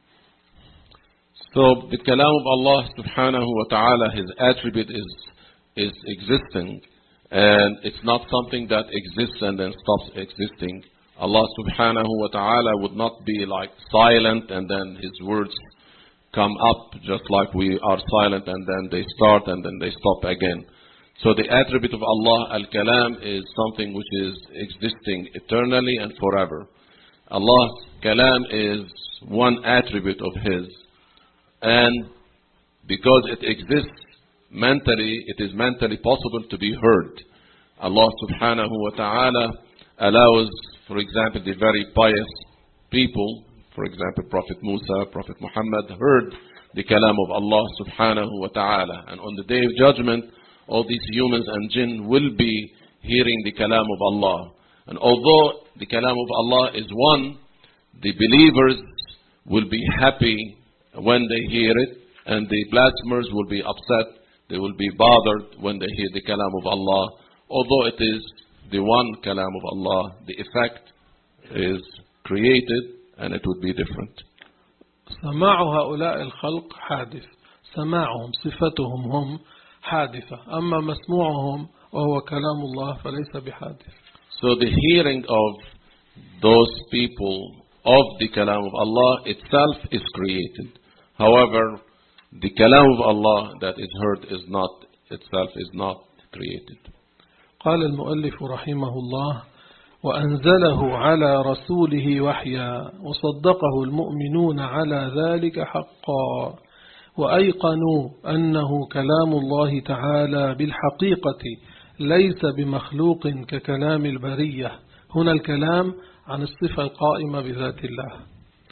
So the kalam of Allah subhanahu wa ta'ala, His attribute is existing, and it's not something that exists and then stops existing. Allah subhanahu wa ta'ala would not be like silent and then His words come up just like we are silent and then they start and then they stop again. So the attribute of Allah, al-kalam, is something which is existing eternally and forever. Allah's kalam is one attribute of His. And because it exists mentally, it is mentally possible to be heard. Allah subhanahu wa ta'ala allows, for example, the very pious people, for example, Prophet Musa, Prophet Muhammad, heard the kalam of Allah subhanahu wa ta'ala. And on the day of judgment, all these humans and jinn will be hearing the kalam of Allah. And although the kalam of Allah is one, the believers will be happy when they hear it, and the blasphemers will be upset, they will be bothered when they hear the kalam of Allah. Although it is the one kalam of Allah, the effect is created and it would be different.
سماع هؤلاء الخلق حادث، سماعهم صفتهم هم حادثة، أما مسموعهم وهو كلام الله فليس بحادث.
So the hearing of those people of the kalam of Allah itself is created. However, the kalam of Allah that is heard is not itself is not created.
قال المؤلف رحمه الله: وأنزله على رسوله وحيا وصدقه المؤمنون على ذلك حقا وأيقنوا أنه كلام الله تعالى بالحقيقة ليس بمخلوق ككلام البرية. هنا الكلام عن الصفة القائمة بذات الله.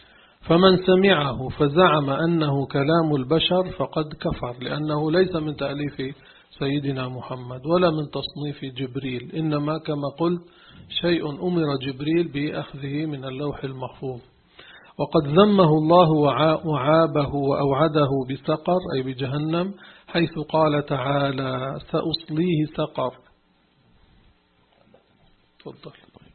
فمن سمعه فزعم أنه كلام البشر فقد كفر، لأنه ليس من تأليف سيدنا محمد ولا من تصنيف جبريل، إنما كما قلت شيء أمر جبريل بأخذه من اللوح المحفوظ. وقد ذمه الله وعابه وأوعده بسقر أي بجهنم، حيث قال تعالى سأصليه سقر. تفضل.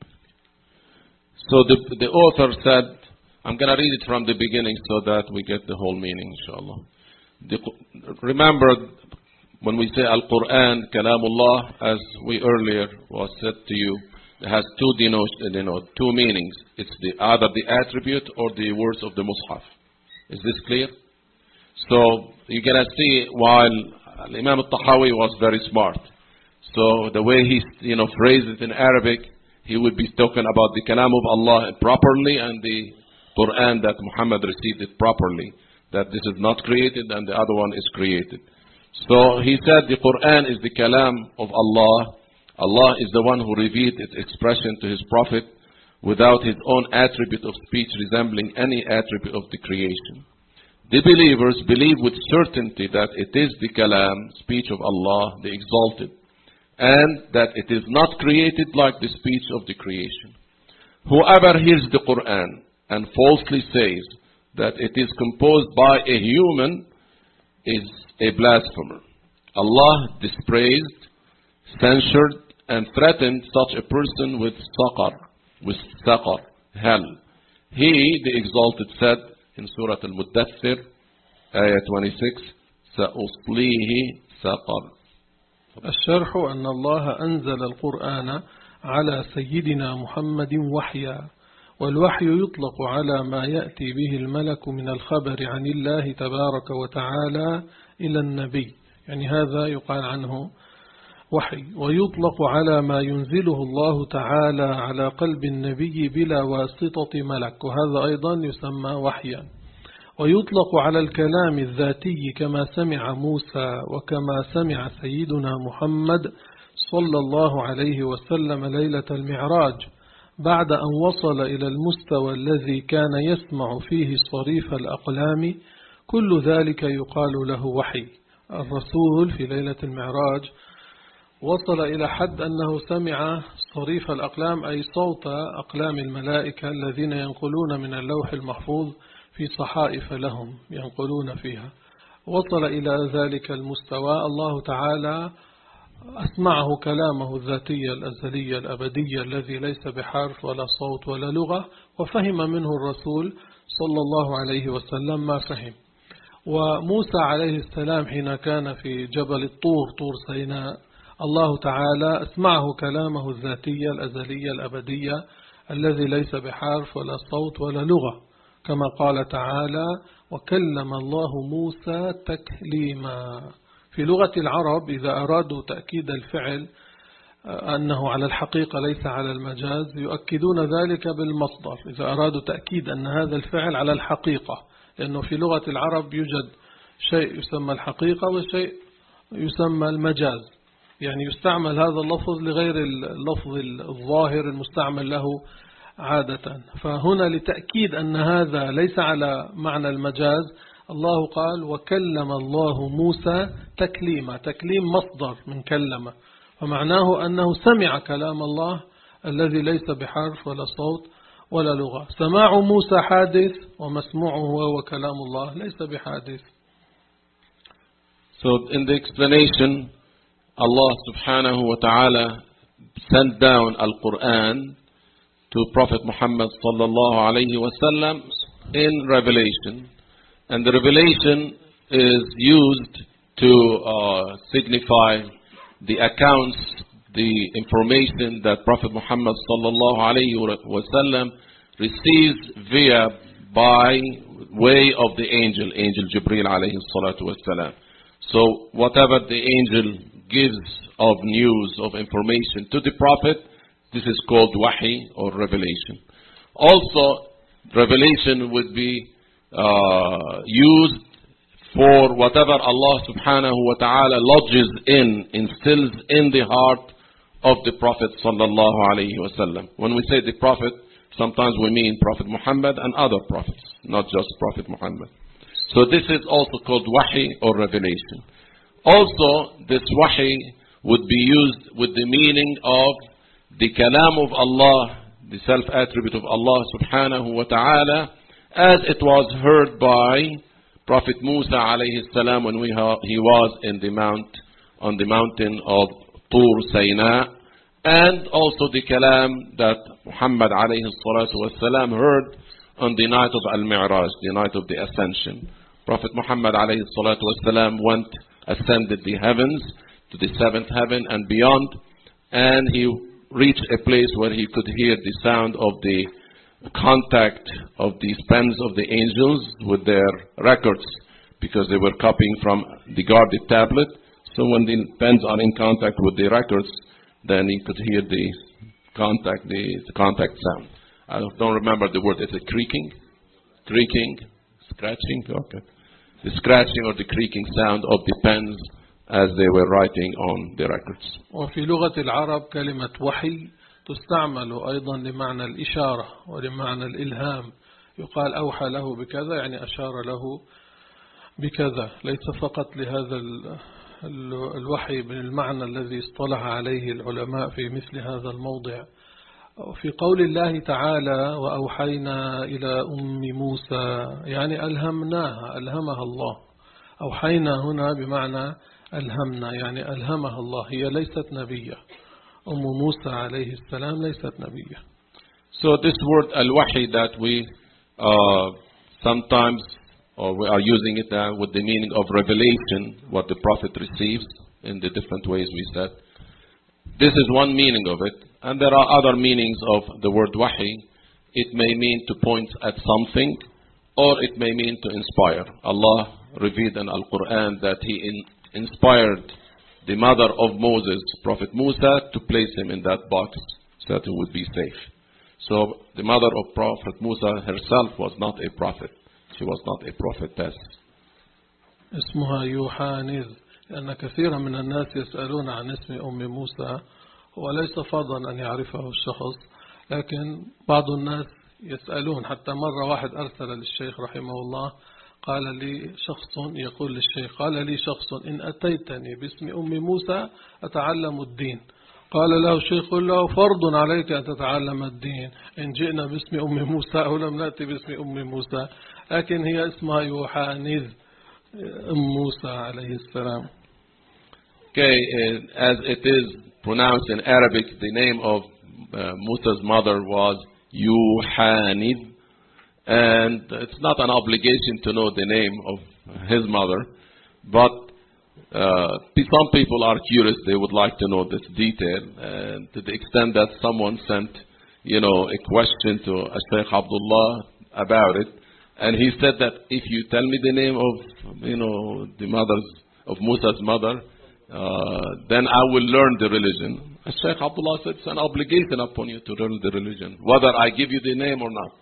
So the author said, I'm going to read it from the beginning so that we get the whole meaning, inshallah. Remember, when we say Al-Quran, Kalamullah, as we earlier was said to you, it has two meanings. It's either the attribute or the words of the Mus'haf. Is this clear? So you're going to see while Imam al-Tahawi was very smart. So the way he phrased it in Arabic, he would be talking about the Kalam of Allah properly and the Quran that Muhammad received it properly. That this is not created and the other one is created. So he said the Quran is the Kalam of Allah. Allah is the one who revealed its expression to his Prophet without his own attribute of speech resembling any attribute of the creation. The believers believe with certainty that it is the Kalam, speech of Allah, the Exalted, and that it is not created like the speech of the creation. Whoever hears the Quran and falsely says that it is composed by a human is a blasphemer. Allah dispraised, censured, and threatened such a person with saqar, hell. He, the Exalted, said in Surah Al-Muddathir, Ayah 26, سأصليه سقر.
الشرح أن الله أنزل القرآن على سيدنا محمد وحيا، والوحي يطلق على ما يأتي به الملك من الخبر عن الله تبارك وتعالى إلى النبي، يعني هذا يقال عنه وحي. ويطلق على ما ينزله الله تعالى على قلب النبي بلا واسطة ملك، وهذا أيضا يسمى وحيا. ويطلق على الكلام الذاتي كما سمع موسى وكما سمع سيدنا محمد صلى الله عليه وسلم ليلة المعراج بعد أن وصل إلى المستوى الذي كان يسمع فيه صريف الأقلام. كل ذلك يقال له وحي. الرسول في ليلة المعراج وصل إلى حد أنه سمع صريف الأقلام، أي صوت أقلام الملائكة الذين ينقلون من اللوح المحفوظ في صحائف لهم ينقلون فيها. وصل إلى ذلك المستوى، الله تعالى أسمعه كلامه الذاتي الأزلي الأبدي الذي ليس بحرف ولا صوت ولا لغة، وفهم منه الرسول صلى الله عليه وسلم ما فهم. وموسى عليه السلام حين كان في جبل الطور، طور سيناء، الله تعالى أسمعه كلامه الذاتي الأزلي الأبدي الذي ليس بحرف ولا صوت ولا لغة، كما قال تعالى وكلم الله موسى تكليما. في لغة العرب إذا أرادوا تأكيد الفعل أنه على الحقيقة ليس على المجاز يؤكدون ذلك بالمصدر، إذا أرادوا تأكيد أن هذا الفعل على الحقيقة، لأنه في لغة العرب يوجد شيء يسمى الحقيقة وشيء يسمى المجاز، يعني يستعمل هذا اللفظ لغير اللفظ الظاهر المستعمل له عادة. فهنا لتأكيد أن هذا ليس على معنى المجاز، الله قال وكلم الله موسى تكليما. تكليم مصدر من كلمة، فمعناه أنه سمع كلام الله الذي ليس بحرف ولا صوت ولا لغة. سماع موسى حادث ومسموعه هو كلام الله ليس بحادث.
So in the explanation, Allah subhanahu wa ta'ala sent down Al-Quran to Prophet Muhammad sallallahu alayhi wa sallam in revelation. And the revelation is used to signify the accounts, the information that Prophet Muhammad sallallahu alayhi wa sallam receives by way of the angel Jibreel alayhi salatu wa sallam. So whatever the angel gives of news, of information to the Prophet, this is called wahi or revelation. Also, revelation would be used for whatever Allah subhanahu wa ta'ala lodges instills in the heart of the Prophet sallallahu alayhi wa sallam. When we say the Prophet, Sometimes we mean Prophet Muhammad and other prophets, not just Prophet Muhammad. So this is also called wahi or revelation. Also, this wahi would be used with the meaning of the kalam of Allah, the self-attribute of Allah subhanahu wa ta'ala, as it was heard by Prophet Musa alayhi salam when he was in the on the mountain of Tur Sinai, and also the kalam that Muhammad alayhi salatu wasalam heard on the night of Al-Mi'raj, the night of the Ascension. Prophet Muhammad alayhi salatu wasalam ascended the heavens to the seventh heaven and beyond, and he reached a place where he could hear the sound of the contact of these pens of the angels with their records, because they were copying from the guarded tablet. So when the pens are in contact with the records, then he could hear the contact sound. I don't remember the word. Is it creaking, scratching? Okay. The scratching or the creaking sound of the pens as they were writing on the records.
وفي لغة العرب كلمة وحي تستعمل أيضا لمعنى الإشارة ولمعنى الإلهام. يقال أوحى له بكذا، يعني أشار له بكذا، ليس فقط لهذا الوحي بالمعنى الذي اصطلح عليه العلماء في مثل هذا الموضع. في قول الله تعالى وأوحينا إلى أم موسى، يعني ألهمها الله. أوحينا هنا بمعنى ألهمنا، يعني ألهمها الله، هي ليست نبية. أم موسى عليه السلام ليست نبية.
So this word al-wahi that we sometimes we are using it with the meaning of revelation, what the Prophet receives in the different ways we said. This is one meaning of it. And there are other meanings of the word wahi. It may mean to point at something, or it may mean to inspire. Allah revealed in Al-Quran that He inspired the mother of Moses, Prophet Musa, to place him in that box so that he would be safe. So the mother of Prophet Musa herself was not a prophet. She was not a prophetess.
اسمها يوحانيز، لأن كثيرا من الناس يسألون عن اسم أم موسى، وليس فرضا أن يعرفه الشخص، لكن بعض الناس يسألون. حتى مرة واحد أرسل للشيخ رحمه الله، قال لي شخص يقول للشيخ، قال لي شخص إن أتيتني باسم أم موسى أتعلم الدين. قال له الشيخ، قل له فرض عليك أن تتعلم الدين إن جئنا باسم أم موسى أو لم نأتي باسم أم موسى، لكن هي اسمها يوحانيز، أم موسى عليه السلام.
Okay, as it is pronounced in Arabic, the name of Musa's mother was Yuhanid, and it's not an obligation to know the name of his mother, but some people are curious, they would like to know this detail, and to the extent that someone sent, a question to Sheikh Abdullah about it, and he said that if you tell me the name of, the mothers of Musa's mother, then I will learn the religion. Sheikh Abdullah said it's an obligation upon you to learn the religion, whether I give you the name or not.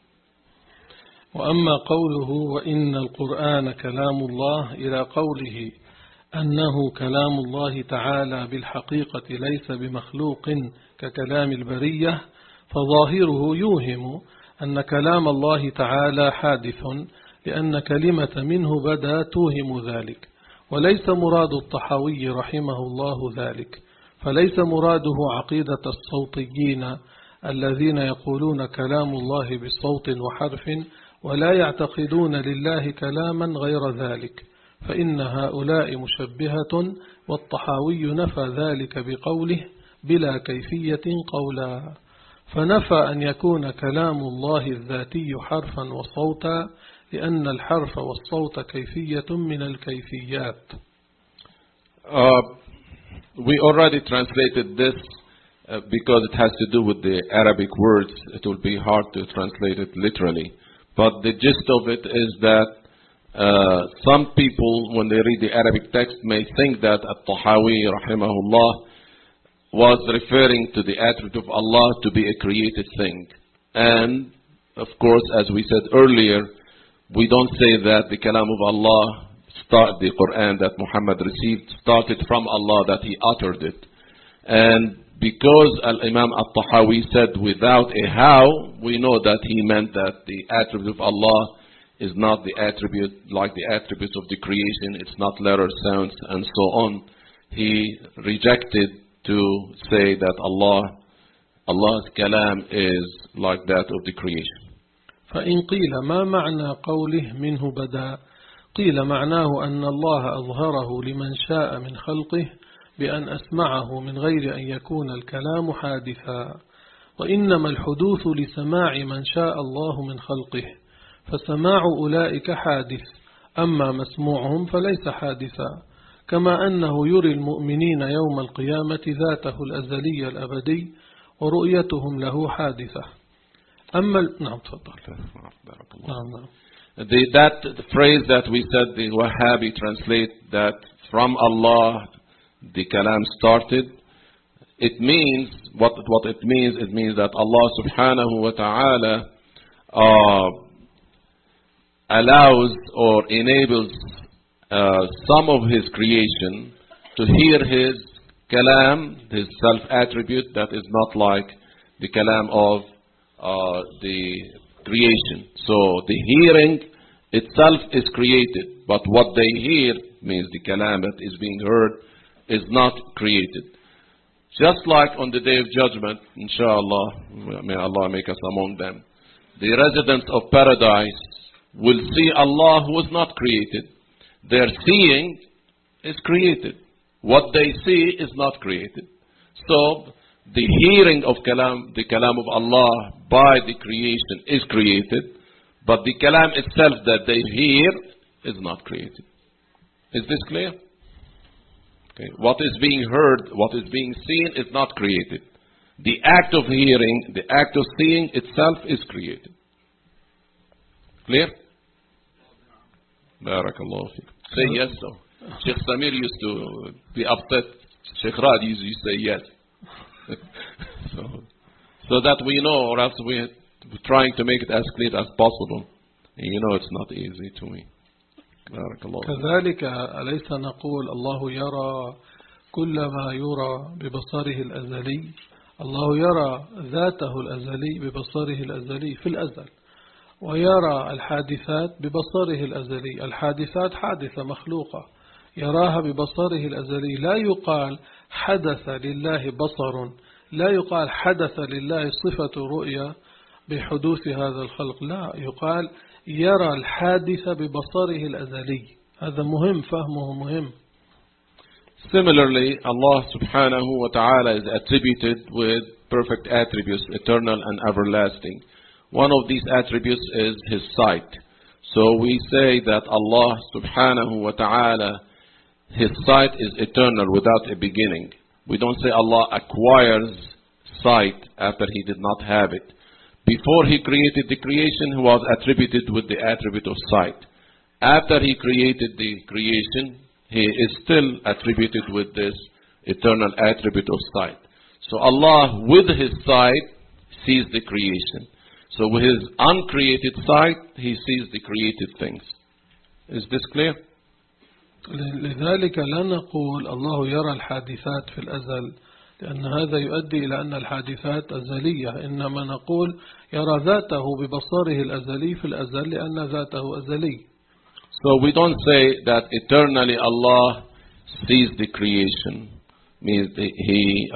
وأما قوله وإن القرآن كلام الله إلى قوله أنه كلام الله تعالى بالحقيقة ليس بمخلوق ككلام البرية، فظاهره يوهم أن كلام الله تعالى حادث، لأن كلمة منه بدا توهم ذلك، وليس مراد الطحاوي رحمه الله ذلك، فليس مراده عقيدة الصوتيين الذين يقولون كلام الله بصوت وحرف ولا يعتقدون لله كلاما غير ذلك، فإن هؤلاء مشبهة، والطحاوي نفى ذلك بقوله بلا كيفية قولا، فنفى أن يكون كلام الله الذاتي حرفا وصوتا، لأن الحرف والصوت كيفية من الكيفيات.
We already translated this because it has to do with the Arabic words. It will be hard to translate it literally. But the gist of it is that some people, when they read the Arabic text, may think that At-Tahawi, rahimahullah, was referring to the attribute of Allah to be a created thing. And, of course, as we said earlier, we don't say that the kalam of Allah, the Quran that Muhammad received, started from Allah, that he uttered it. And because Al-Imam Al-Tahawi said without a how, we know that he meant that the attribute of Allah is not the attribute like the attributes of the creation. It's not letters, sounds, and so on. He rejected to say that Allah's kalam is like that of the creation.
فإن قيل ما معنى قوله منه بدأ قيل معناه أن الله أظهره لمن شاء من خلقه بأن أسمعه من غير أن يكون الكلام حادثا وإنما الحدوث لسماع من شاء الله من خلقه فسماع أولئك حادث أما مسموعهم فليس حادثا كما أنه يري المؤمنين يوم القيامة ذاته الأزلية الأبدي ورؤيتهم له حادثة أما نعم تفضل.
The phrase that we said, the Wahhabi translate that from Allah the kalam started, it means, what it means that Allah subhanahu wa ta'ala allows or enables some of His creation to hear His kalam, His self-attribute that is not like the kalam of the creation. So the hearing itself is created, but what they hear means the kalam that is being heard is not created. Just like on the day of judgment, inshallah, may Allah make us among them, the residents of paradise will see Allah who was not created. Their seeing is created. What they see is not created. So the hearing of kalam, the kalam of Allah by the creation is created, but the kalam itself that they hear is not created. Is this clear? Okay. What is being heard, what is being seen is not created. The act of hearing, the act of seeing itself is created. Clear? Barakallahu fiqh. Say yes, so. Sheikh Samir used to be upset. Sheikh Rad used to say yes. so that we know, or else we're trying to make it as clear as possible. And you know it's not easy to me.
كذلك أليس نقول الله يرى كل ما يرى ببصره الأزلي الله يرى ذاته الأزلي ببصره الأزلي في الأزل ويرى الحادثات ببصره الأزلي الحادثات حادثة مخلوقة يراها ببصره الأزلي لا يقال حدث لله بصر لا يقال حدث لله صفة رؤية بحدوث هذا الخلق لا يقال يرى الحادث ببصره الأزلي هذا مهم فهمه مهم.
Similarly, Allah subhanahu wa ta'ala is attributed with perfect attributes, eternal and everlasting. One of these attributes is His sight. So we say that Allah subhanahu wa ta'ala, His sight is eternal without a beginning. We don't say Allah acquires sight after He did not have it. Before He created the creation, He was attributed with the attribute of sight. After He created the creation, He is still attributed with this eternal attribute of sight. So Allah, with His sight, sees the creation. So with His uncreated sight, He sees the created things. Is this clear?
لذلك لا نقول الله يرى الحادثات في الأزل لأن هذا يؤدي إلى أن الحادثات أزلية إنما نقول يرى ذاته ببصره الأزلي في الأزل لأن ذاته أزلي.
So we don't say that eternally Allah sees the creation, means He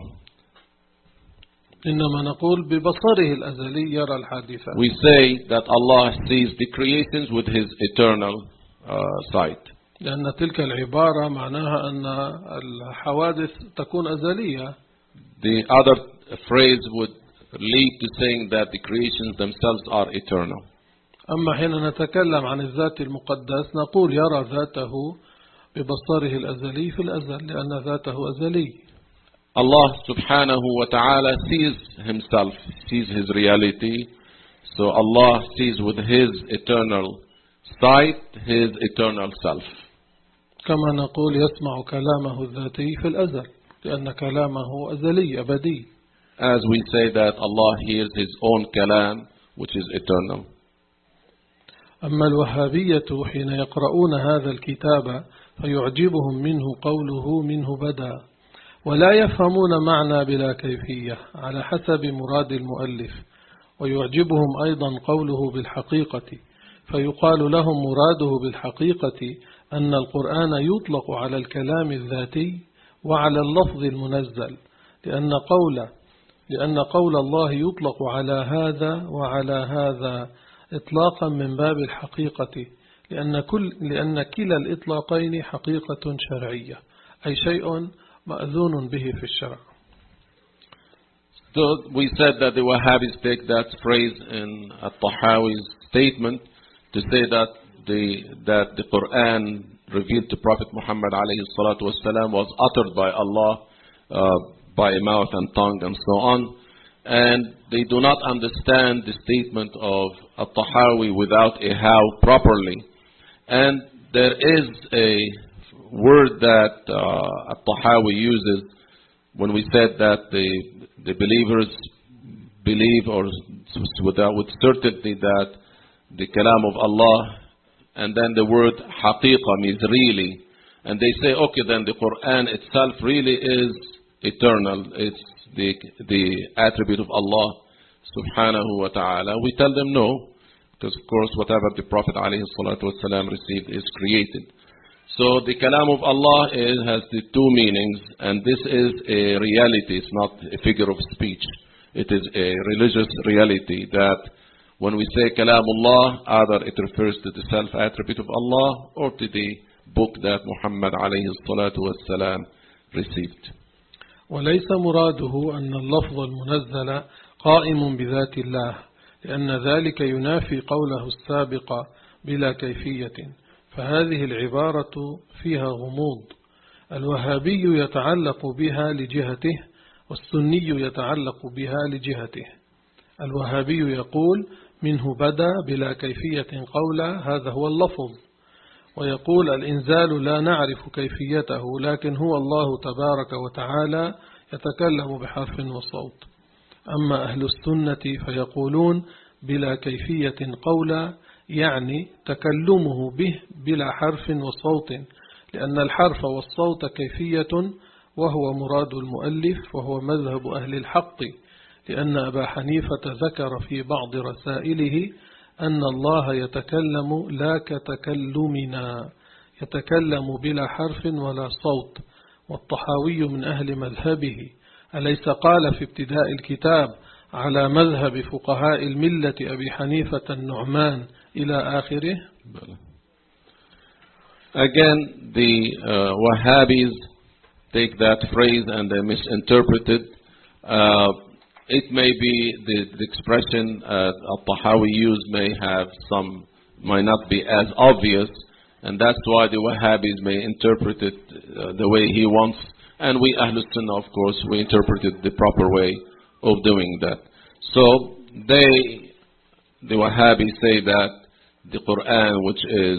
إنما نقول ببصره الأزلي يرى الحادثات.
We say that Allah sees the creations with His eternal sight.
لأن تلك العبارة معناها أن الحوادث تكون أزلية.
The other phrase would lead to saying that the creations themselves are eternal.
أما حين نتكلم عن الذات المقدس نقول يرى ذاته ببصره الأزلي في الأزل لأن ذاته أزلي.
Allah subhanahu wa ta'ala sees Himself, sees His reality. So Allah sees with His eternal sight, His eternal self.
كما نقول يسمع كلامه الذاتي في الأزل لأن كلامه أزلي أبدي.
As we say that Allah hears His own kalam, which is eternal.
أما الوهابية حين يقرؤون هذا الكتاب فيعجبهم منه قوله منه بدأ ولا يفهمون معنى بلا كيفية على حسب مراد المؤلف، ويعجبهم أيضا قوله بالحقيقة، فيقال لهم مراده بالحقيقة أن القرآن يطلق على الكلام الذاتي وعلى اللفظ المنزل، لأن قول الله يطلق على هذا وعلى هذا إطلاقا من باب الحقيقة، لأن كلا الإطلاقين حقيقة شرعية، أي شيء مأذون به في الشرع.
So we said that the Wahhabis take that phrase in At-Tahawi's statement to say that the Quran revealed to Prophet Muhammad alayhi salatu wasalam was uttered by Allah by mouth and tongue and so on. And they do not understand the statement of At-Tahawi without a how properly. And there is a word that At-Tahawi uses when we said that the believers believe or with certainty that the kalam of Allah, and then the word haqiqa means really. And they say, okay, then the Quran itself really is eternal. It's the attribute of Allah subhanahu wa ta'ala. We tell them no, because of course whatever the Prophet alayhi salatu wasalam received is created. So the kalam of Allah has the two meanings, and this is a reality. It's not a figure of speech. It is a religious reality that when we say kalamullah, either it refers to the self-attribute of Allah or to the book that Muhammad alayhi salatu wassalam received.
وليس مراده أن اللفظ المنزل قائم بذات الله، لأن ذلك ينافي قوله السابق بلا كيفية، فهذه العبارة فيها غموض. الوهابي يتعلق بها لجهته، والسني يتعلق بها لجهته. الوهابي يقول منه بدا بلا كيفية قولا، هذا هو اللفظ، ويقول الإنزال لا نعرف كيفيته، لكن هو الله تبارك وتعالى يتكلم بحرف وصوت. أما أهل السنة فيقولون بلا كيفية قولا، يعني تكلمه به بلا حرف وصوت، لأن الحرف والصوت كيفية، وهو مراد المؤلف، وهو مذهب أهل الحق، لأن أبا حنيفة ذكر في بعض رسائله أن الله يتكلم لا كتكلمنا، يتكلم بلا حرف ولا صوت. والطحاوي من أهل مذهبه، أليس قال في ابتداء الكتاب على مذهب فقهاء الملة أبي حنيفة النعمان إلى آخره.
Again, the Wahhabis take that phrase and they misinterpret it. It may be the expression Al-Tahawi used might not be as obvious, and that's why the Wahhabis may interpret it the way he wants, and we Ahlul Sunnah, of course, we interpret it the proper way of doing that. So the Wahhabis say that the Quran, which is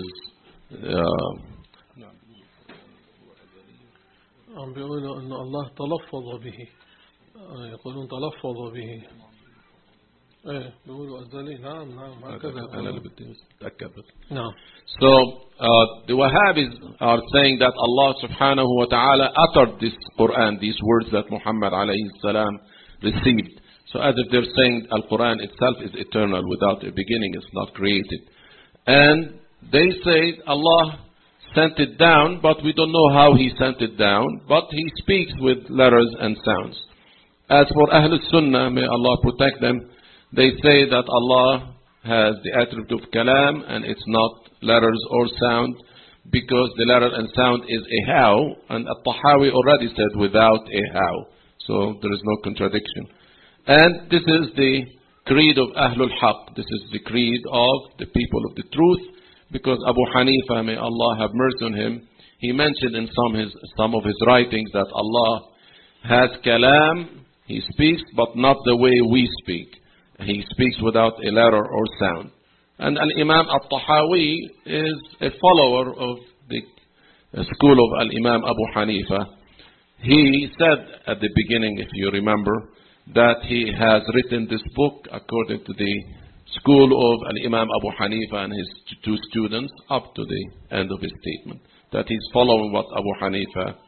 بيقولوا أن الله تلفظ به، يقولون تلفظ به، بيقولوا أزلي. نعم هكذا. نعم.
So the Wahhabis are saying that Allah subhanahu wa ta'ala uttered this Quran, these words that Muhammad alayhi salam received. So as if they're saying Al-Quran itself is eternal, without a beginning, it's not created. And they say Allah sent it down, but we don't know how He sent it down, but He speaks with letters and sounds. As for Ahlul Sunnah, may Allah protect them, they say that Allah has the attribute of kalam, and it's not letters or sound, because the letter and sound is a how, and At-Tahawi already said without a how. So there is no contradiction. And this is the creed of Ahlul Haq. This is the creed of the people of the truth, because Abu Hanifa, may Allah have mercy on him, he mentioned in some of his writings that Allah has kalam, He speaks, but not the way we speak. He speaks without a letter or sound. And Al-Imam Al-Tahawi is a follower of the school of Al-Imam Abu Hanifa. He said at the beginning, if you remember, that he has written this book according to the school of Al-Imam Abu Hanifa and his two students up to the end of his statement. That he's following what Abu Hanifa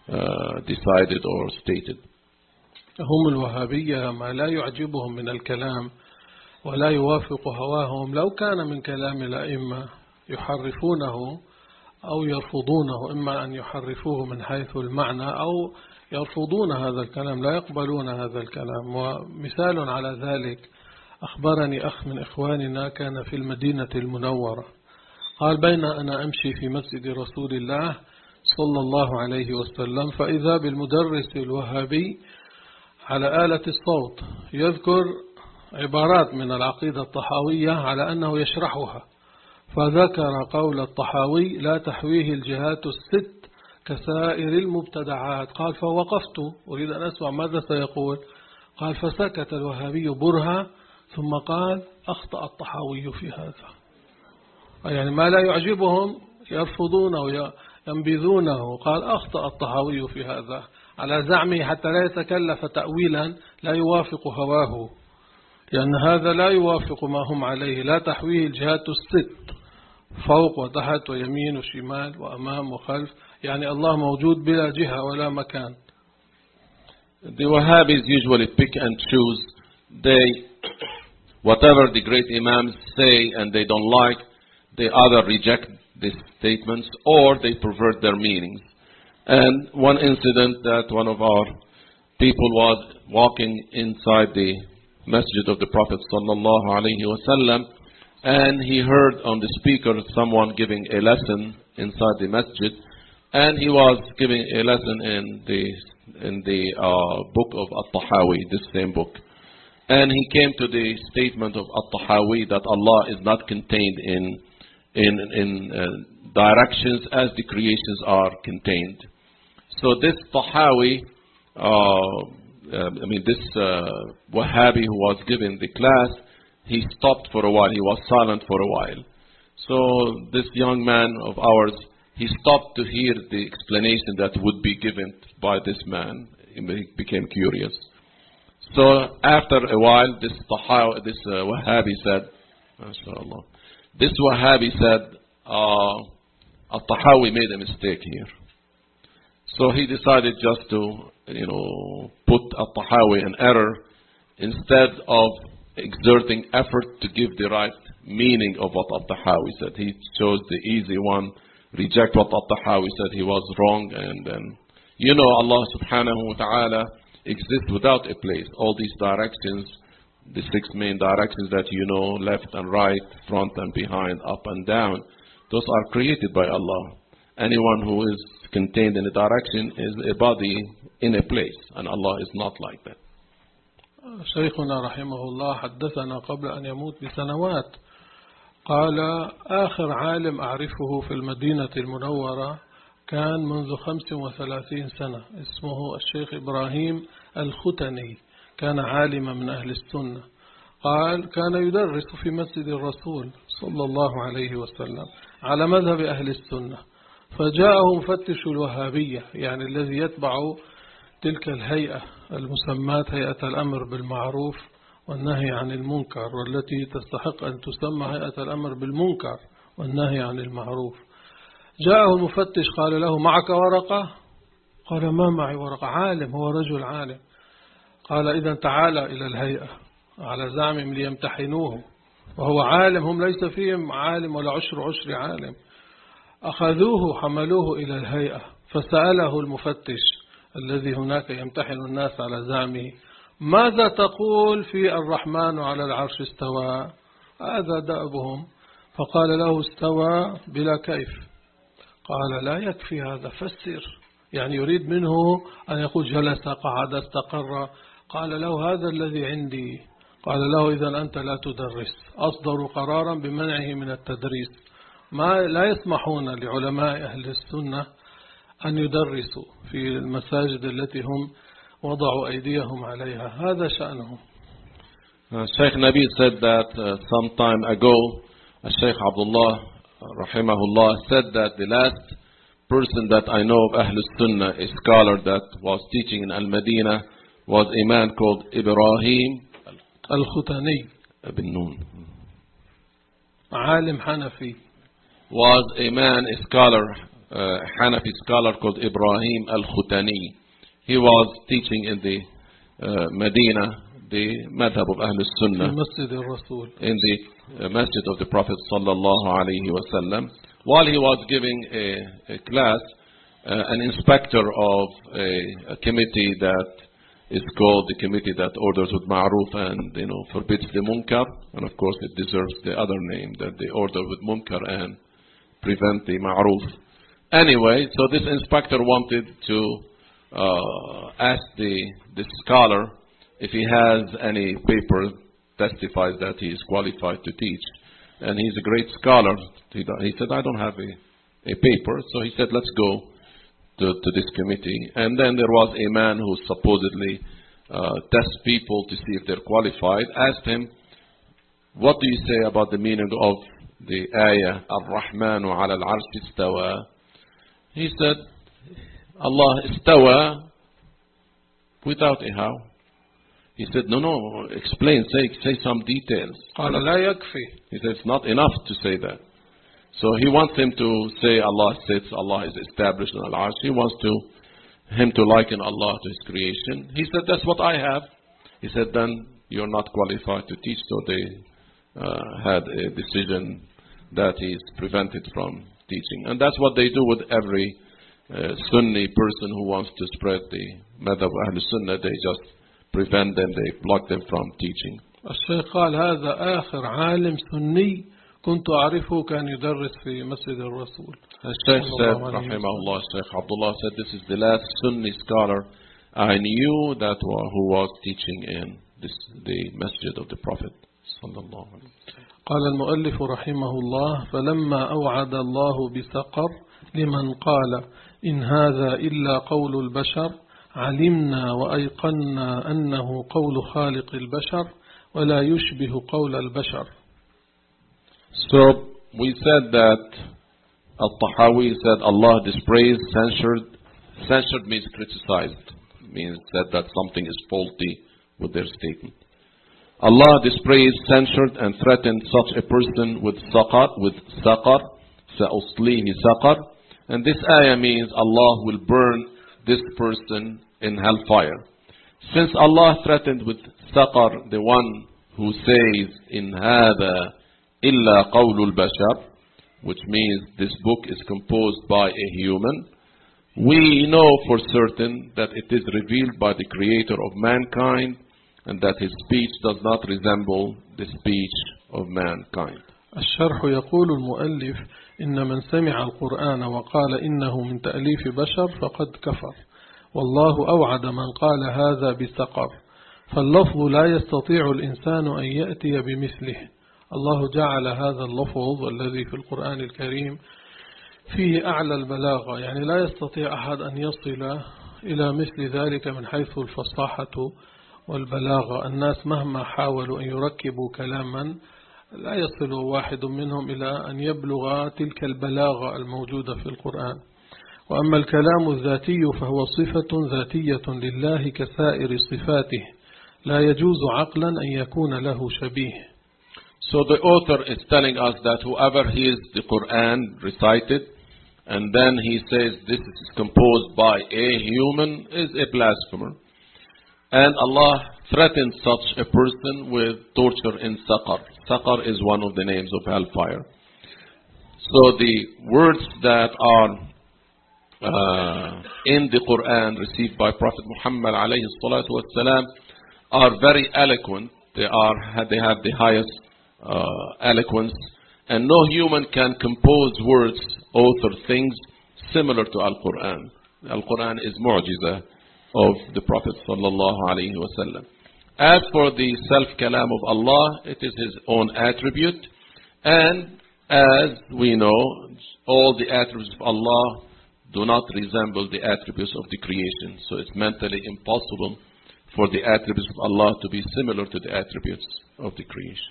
decided or stated.
هم الوهابية ما لا يعجبهم من الكلام ولا يوافق هواهم لو كان من كلام الأئمة يحرفونه أو يرفضونه، إما أن يحرفوه من حيث المعنى أو يرفضون هذا الكلام، لا يقبلون هذا الكلام. ومثال على ذلك أخبرني أخ من إخواننا كان في المدينة المنورة، قال بين أنا أمشي في مسجد رسول الله صلى الله عليه وسلم فإذا بالمدرس الوهابي على آلة الصوت يذكر عبارات من العقيدة الطحاوية على أنه يشرحها، فذكر قول الطحاوي لا تحويه الجهات الست كسائر المبتدعات. قال فوقفت أريد أن أسمع ماذا سيقول، قال فسكت الوهابي برهة ثم قال أخطأ الطحاوي في هذا. يعني ما لا يعجبهم يرفضونه وينبذونه، قال أخطأ الطحاوي في هذا على زعمه حتى لا يتكلف تأويلا لا يوافق هواه، لأن هذا لا يوافق ما هم عليه. لا تحويه الجهات الست فوق وتحت ويمين وشمال وأمام وخلف، يعني الله موجود بلا جهة ولا مكان.
The Wahhabis usually pick and choose. Whatever the great imams say and they don't like, they either reject these statements or they pervert their meanings. And one incident that one of our people was walking inside the masjid of the Prophet sallallahu alaihi wasallam, and he heard on the speaker someone giving a lesson inside the masjid, and he was giving a lesson in the book of At-Tahawi, this same book. And he came to the statement of At-Tahawi that Allah is not contained in directions as the creations are contained. So this Tahawi, this Wahhabi who was giving the class, he stopped for a while. He was silent for a while. So this young man of ours, he stopped to hear the explanation that would be given by this man. He became curious. So after a while, this Wahhabi said, MashaAllah, this Wahhabi said, At-Tahawi made a mistake here. So he decided just to, put At-Tahawi in error instead of exerting effort to give the right meaning of what At-Tahawi said. He chose the easy one, reject what At-Tahawi said. He was wrong, and then, Allah subhanahu wa ta'ala exists without a place. All these directions, the 6 main directions that left and right, front and behind, up and down, those are created by Allah. Anyone who is contained in a direction is a body in a place, and Allah is not like that.
شيخنا رحمه الله حدثنا قبل أن يموت بسنوات، قال آخر عالم أعرفه في المدينة المنورة كان منذ 35 سنة، اسمه الشيخ إبراهيم الختني، كان عالما من أهل السنة. قال كان يدرس في مسجد الرسول صلى الله عليه وسلم على مذهب أهل السنة، فجاءه مفتش الوهابية، يعني الذي يتبع تلك الهيئة المسماة هيئة الأمر بالمعروف والنهي عن المنكر، والتي تستحق أن تسمى هيئة الأمر بالمنكر والنهي عن المعروف. جاءه المفتش قال له معك ورقة؟ قال ما معي ورقة، عالم، هو رجل عالم. قال إذا تعال إلى الهيئة، على زعمهم ليمتحنوه، وهو عالم، هم ليس فيهم عالم ولا عشر عالم. أخذوه حملوه إلى الهيئة، فسأله المفتش الذي هناك يمتحن الناس على زعمه ماذا تقول في الرحمن على العرش استوى؟ هذا دأبهم. فقال له استوى بلا كيف. قال لا يكفي هذا، فسر، يعني يريد منه أن يقول جلس قعد استقر. قال له هذا الذي عندي. قال له إذن أنت لا تدرس. أصدروا قرارا بمنعه من التدريس، لا يسمحون لعلماء أهل السنة أن يدرسوا في المساجد التي هم وضعوا أيديهم عليها، هذا شأنهم.
Sheikh Nabi said that some time ago, Sheikh Abdullah rahimahullah said that the last person that I know of Ahlul Sunnah, a scholar that was teaching in Al-Madinah, was a man called Ibrahim
Al-Khutani
ibn Nun.
عالم حنفي.
Was a man, a scholar Hanafi scholar called Ibrahim al-Khutani. He was teaching in the Medina, the madhab of Ahl Sunnah, in the masjid of the Prophet sallallahu alaihi wasallam. While he was giving a class, an inspector of a committee that is called the committee that orders with ma'ruf and forbids the munkar, and of course it deserves the other name, that they order with munkar and prevent the ma'ruf. Anyway, so this inspector wanted to ask the scholar if he has any paper testifies that he is qualified to teach. And he's a great scholar. He said, I don't have a paper. So he said, let's go to this committee. And then there was a man who supposedly tests people to see if they're qualified, asked him, what do you say about the meaning of the ayah, Ar-Rahmanu ala al-Arsh istawa? He said, Allah istawa without a how. He said, no, explain, say some details. He said, it's not enough to say that. So he wants him to say Allah sits, Allah is established on Al-Arsh. He wants him to liken Allah to His creation. He said, that's what I have. He said, then you're not qualified to teach. So they had a decision that he is prevented from teaching. And that's what they do with every Sunni person who wants to spread the madhab of Ahl Sunnah. They just prevent them, they block them from teaching.
الشيخ قال هذا آخر عالم سني كنت أعرفه كان يدرس في مسجد الرسول.
الشيخ said, rahimahullah, Sheikh Abdullah said, this is the last Sunni scholar I knew that who was teaching in the masjid of the Prophet sallallahu alaihi wasallam.
قال المؤلف رحمه الله فلما أوعد الله بسقر لمن قال إن هذا إلا قول البشر علمنا وأيقنا أنه قول خالق البشر ولا يشبه قول البشر.
So we said that Al-Tahawi said Allah dispraised, censured means criticized, means that something is faulty with their statement. Allah dispraised, censured and threatened such a person with saqar, sa'uslihi saqar, and this ayah means Allah will burn this person in hellfire. Since Allah threatened with saqar, the one who says in hada illa qawlul bashar, which means this book is composed by a human, we know for certain that it is revealed by the creator of mankind and that his speech does not resemble the speech of mankind.
الشرح يقول المؤلف إن من سمع القرآن وقال إنه من تأليف بشر فقد كفر والله أوعد من قال هذا بسقر فاللفظ لا يستطيع الإنسان أن يأتي بمثله. الله جعل هذا اللفظ الذي في القرآن الكريم فيه أعلى البلاغة، يعني لا يستطيع أحد أن يصل إلى مثل ذلك من حيث الفصاحة والبلاغة. الناس مهما حاولوا أن يركبوا كلاما لا يصل واحد منهم إلى أن يبلغ تلك البلاغة الموجودة في القرآن. وأما الكلام الذاتي فهو صفة ذاتية لله كسائر صفاته لا يجوز عقلا أن يكون له شبيه.
So the author is telling us that whoever hears the Quran recited and then he says this is composed by a human is a blasphemer. And Allah threatens such a person with torture in Saqar. Saqar is one of the names of hellfire. So the words that are in the Quran received by Prophet Muhammad alayhi salatu wasalam are very eloquent. They have the highest eloquence, and no human can compose words, author things similar to Al-Quran. Al-Quran is mu'jiza of the Prophet sallallahu alaihi wasallam. As for the self-kalam of Allah, it is His own attribute, and as we know, all the attributes of Allah do not resemble the attributes of the creation. So it's mentally impossible for the attributes of Allah to be similar to the attributes of the creation.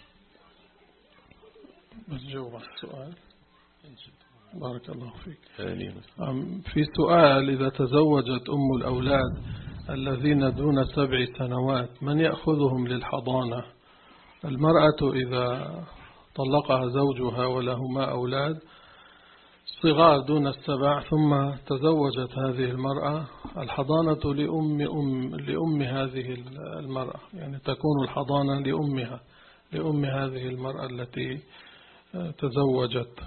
بارك الله فيك. في سؤال إذا تزوجت أم الأولاد الذين دون 7 سنوات من يأخذهم للحضانة؟ المرأة إذا طلقها زوجها ولهما أولاد صغار دون السبع، ثم تزوجت هذه المرأة. الحضانة لأم هذه المرأة، يعني تكون الحضانة لأم هذه المرأة التي تزوجت.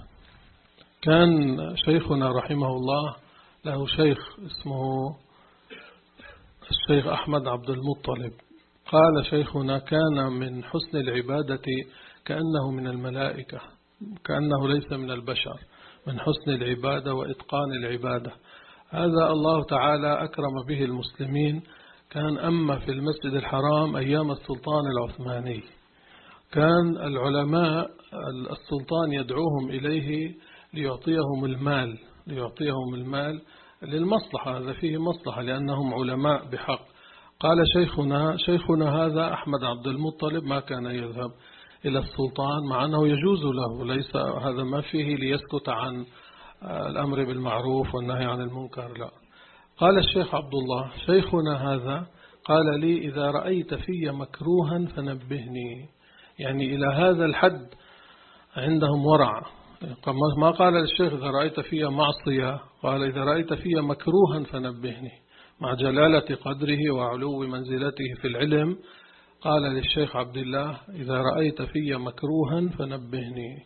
كان شيخنا رحمه الله له شيخ اسمه الشيخ أحمد عبد المطلب. قال شيخنا: كان من حسن العبادة كأنه من الملائكة، كأنه ليس من البشر، من حسن العبادة وإتقان العبادة. هذا الله تعالى أكرم به المسلمين. كان أما في المسجد الحرام أيام السلطان العثماني، كان العلماء السلطان يدعوهم إليه ليعطيهم المال للمصلحة، هذا فيه مصلحة لأنهم علماء بحق. قال شيخنا هذا أحمد عبد المطلب ما كان يذهب إلى السلطان، مع أنه يجوز له، ليس هذا ما فيه ليسكت عن الأمر بالمعروف والنهي عن المنكر، لا. قال الشيخ عبد الله شيخنا هذا قال لي: إذا رأيت في مكروها فنبهني. يعني إلى هذا الحد عندهم ورع. ما قال للشيخ إذا رأيت في معصية، قال: إذا رأيت في مكروها فنبهني، مع جلالة قدره وعلو منزلته في العلم. قال للشيخ عبد الله: إذا رأيت في مكروها فنبهني.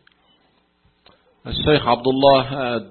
Shaykh Abdullah had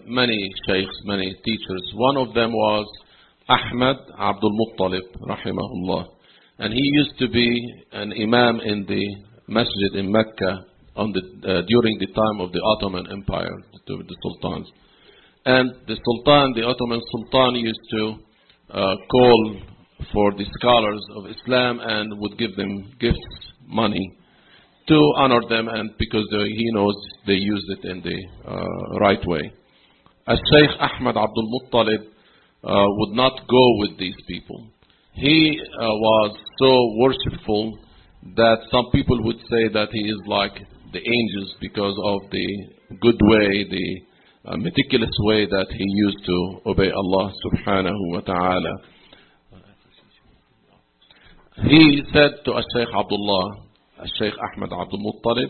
many teachers. One of them was Ahmad Abdul Muttalib, rahimahullah. And he used to be an imam in the masjid in Mecca during the time of the Ottoman Empire, the sultans. And the Ottoman Sultan used to call for the scholars of Islam and would give them gifts, money, to honor them, and because he knows they used it in the right way. As Shaykh Ahmad Abdul Muttalib would not go with these people. He was so worshipful that some people would say that he is like the angels because of the good way, the meticulous way that he used to obey Allah subhanahu wa ta'ala. He said to Shaykh Abdullah, Shaykh Ahmad Abdul Muttalib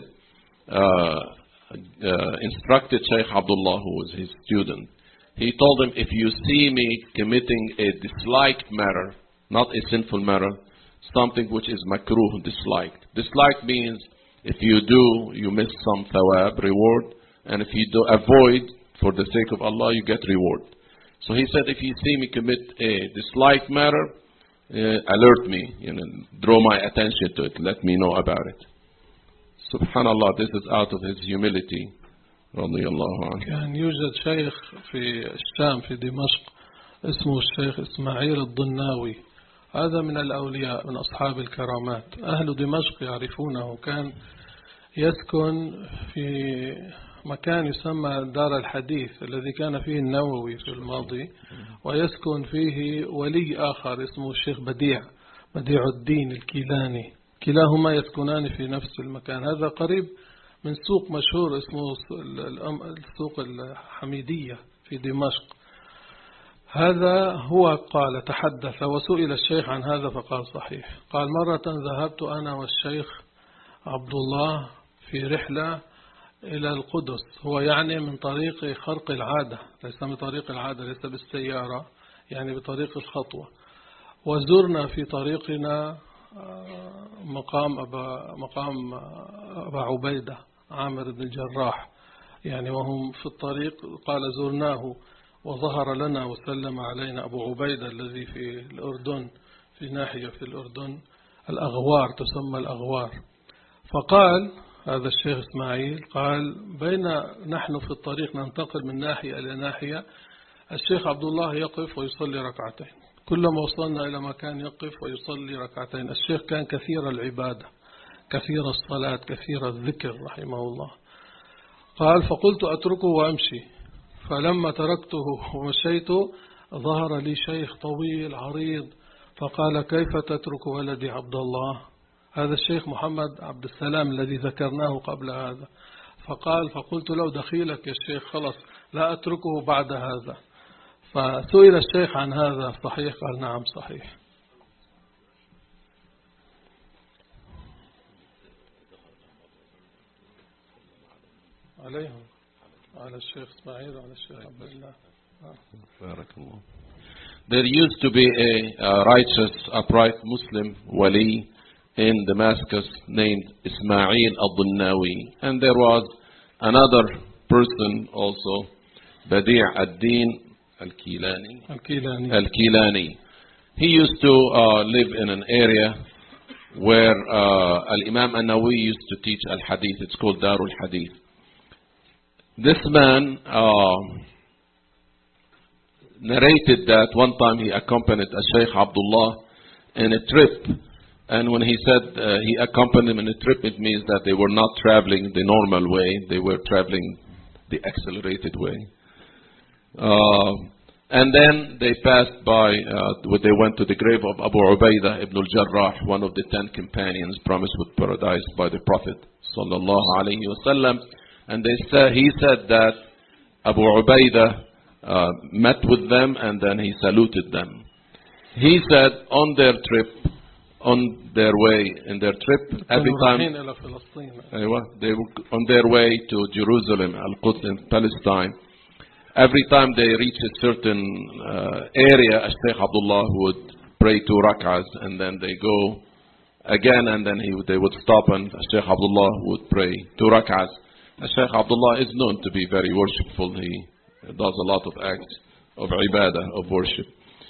instructed Shaykh Abdullah, who was his student. He told him, if you see me committing a disliked matter, not a sinful matter, something which is makruh, disliked. Disliked means if you do, you miss some thawab, reward, and if you do avoid for the sake of Allah, you get reward. So he said, if you see me commit a disliked matter, alert me, draw my attention to it, let me know about it. Subhanallah, this is out of his humility. رضي الله عنه.
كان يوجد شيخ في الشام في دمشق اسمه الشيخ إسماعيل الضناوي. هذا من الأولياء، من أصحاب الكرامات. أهل دمشق يعرفونه. كان يسكن في مكان يسمى دار الحديث الذي كان فيه النووي في الماضي، ويسكن فيه ولي آخر اسمه الشيخ بديع الدين الكيلاني. كلاهما يسكنان في نفس المكان. هذا قريب من سوق مشهور اسمه السوق الحميدية في دمشق. هذا هو قال تحدث، وسئل الشيخ عن هذا فقال صحيح. قال: مرة ذهبت أنا والشيخ عبد الله في رحلة إلى القدس، هو يعني من طريق خرق العادة، ليس من طريق العادة، ليس بالسيارة، يعني بطريق الخطوة. وزرنا في طريقنا مقام أبا عبيدة عامر بن الجراح، يعني وهم في الطريق قال زرناه، وظهر لنا وسلم علينا أبو عبيدة الذي في الأردن، في ناحية في الأردن الأغوار، تسمى الأغوار. فقال هذا الشيخ إسماعيل، قال: بين نحن في الطريق ننتقل من ناحية إلى ناحية، الشيخ عبد الله يقف ويصلي ركعتين. كلما وصلنا إلى مكان يقف ويصلي ركعتين. الشيخ كان كثير العبادة، كثير الصلاة، كثير الذكر رحمه الله. قال: فقلت أتركه وأمشي، فلما تركته ومشيت ظهر لي شيخ طويل عريض، فقال: كيف تترك ولدي عبد الله؟ هذا الشيخ محمد عبد السلام الذي ذكرناه قبل هذا. فقلت له: دخيلك يا شيخ، خلص لا أتركه بعد هذا. فسئل الشيخ عن هذا صحيح؟ قال: نعم صحيح. عليهم على الشيخ إسماعيل وعلى الشيخ عبد الله.
Barakallah. There used to be a righteous, upright Muslim wali in Damascus named Ismail al-Dunnawi. And there was another person also, Badi' ad-Din al-Kilani. He used to live in an area where Al-Imam An-Nawawi used to teach Al-Hadith. It's called Darul Hadith. This man narrated that one time he accompanied Shaykh Abdullah in a trip. And when he said he accompanied him in a trip, it means that they were not traveling the normal way. They were traveling the accelerated way. And then they passed by, they went to the grave of Abu Ubaidah ibn al-Jarrah, one of the 10 companions promised with paradise by the Prophet sallallahu alaihi wasallam. And he said that Abu Ubaidah met with them and then he saluted them. He said in their way, every time they were on their way to Jerusalem, Al-Quds in Palestine, every time they reach a certain area, Shaykh Abdullah would pray 2 rak'ahs and then they go again and then they would stop and Shaykh Abdullah would pray 2 rak'ahs. Shaykh Abdullah is known to be very worshipful. He does a lot of acts of ibadah, of worship.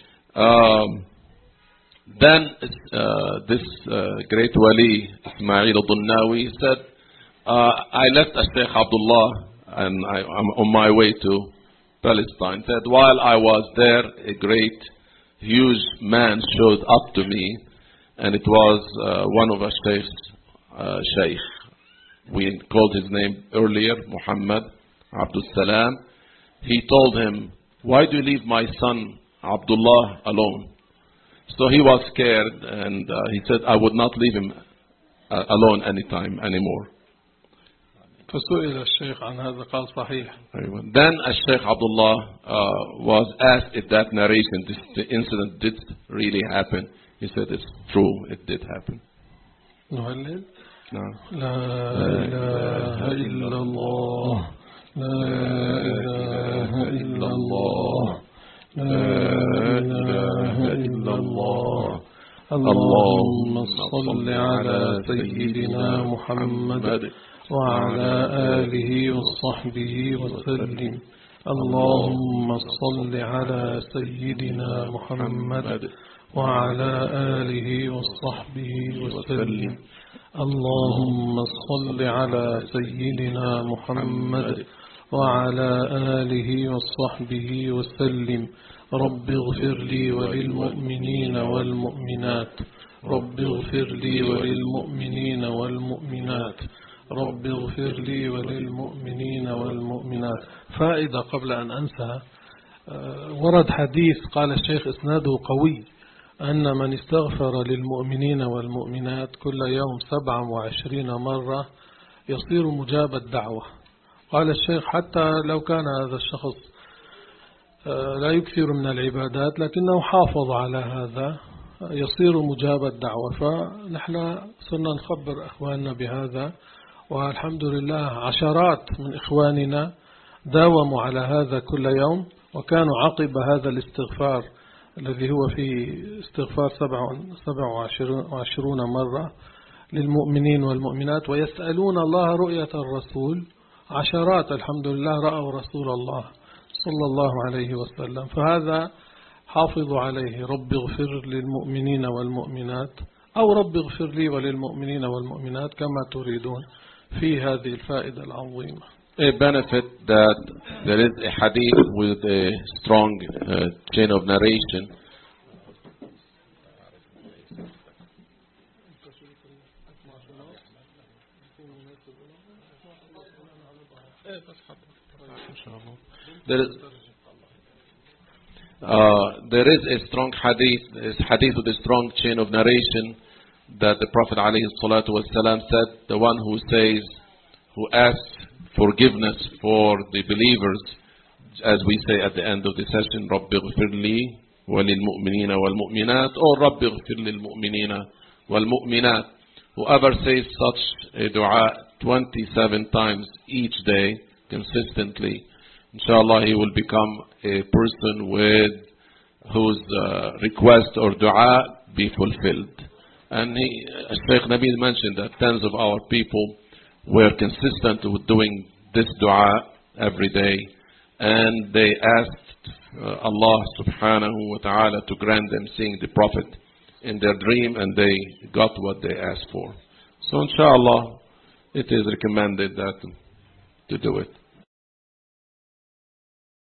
Then this great wali, Ismail al-Dunnawi, said, I left Shaykh Abdullah and I'm on my way to Palestine. Said, while I was there, a great, huge man showed up to me, and it was one of our Shaykh. We called his name earlier, Muhammad Abdul Salam. He told him, why do you leave my son Abdullah alone? So he was scared and he said, I would not leave him alone anytime anymore.
فسئل الشيخ عن هذا قال صحيح.
Then Shaykh Abdullah was asked if that narration, the incident did really happen. He said it's true, it did happen.
نهلل.
No.
لا إله إلا الله لا إله إلا الله لا إله إلا الله اللهم صل على سيدنا محمد وعلى آله وصحبه وسلم اللهم صل على سيدنا محمد وعلى آله وصحبه وسلم اللهم صل على سيدنا محمد وعلى آله وصحبه وسلم رب اغفر لي وللمؤمنين والمؤمنات رب اغفر لي وللمؤمنين والمؤمنات رب اغفر لي وللمؤمنين والمؤمنات. فائدة قبل أن أنسى، ورد حديث قال الشيخ إسناده قوي أن من استغفر للمؤمنين والمؤمنات كل يوم 27 مرة يصير مجاب الدعوة. قال الشيخ حتى لو كان هذا الشخص لا يكثر من العبادات لكنه حافظ على هذا يصير مجاب الدعوة. فنحن صرنا نخبر أخواننا بهذا، والحمد لله عشرات من إخواننا داوموا على هذا كل يوم، وكانوا عقب هذا الاستغفار الذي هو في استغفار 27 مرة للمؤمنين والمؤمنات ويسألون الله رؤية الرسول. عشرات الحمد لله رأوا رسول الله صلى الله عليه وسلم. فهذا حافظوا عليه، رب اغفر للمؤمنين والمؤمنات أو رب اغفر لي وللمؤمنين والمؤمنات كما تريدون في هذه الفائدة العظيمة.
A benefit that there is a hadith with a strong chain of narration. There is a strong hadith with a strong chain of narration that the Prophet ﷺ said, the one who asks forgiveness for the believers, as we say at the end of the session, رَبِّ اغْفِرْ لِي وَلِلْمُؤْمِنِينَ وَالْمُؤْمِنَاتِ, or رَبِّ اغْفِرْ لِلْمُؤْمِنِينَ وَالْمُؤْمِنَاتِ. Whoever says such a dua 27 times each day, consistently, inshallah he will become a person with whose request or dua be fulfilled. And Sheikh Nabil mentioned that tens of our people were consistent with doing this dua every day, and they asked Allah subhanahu wa ta'ala to grant them seeing the Prophet in their dream, and they got what they asked for. So inshallah, it is recommended that to do it.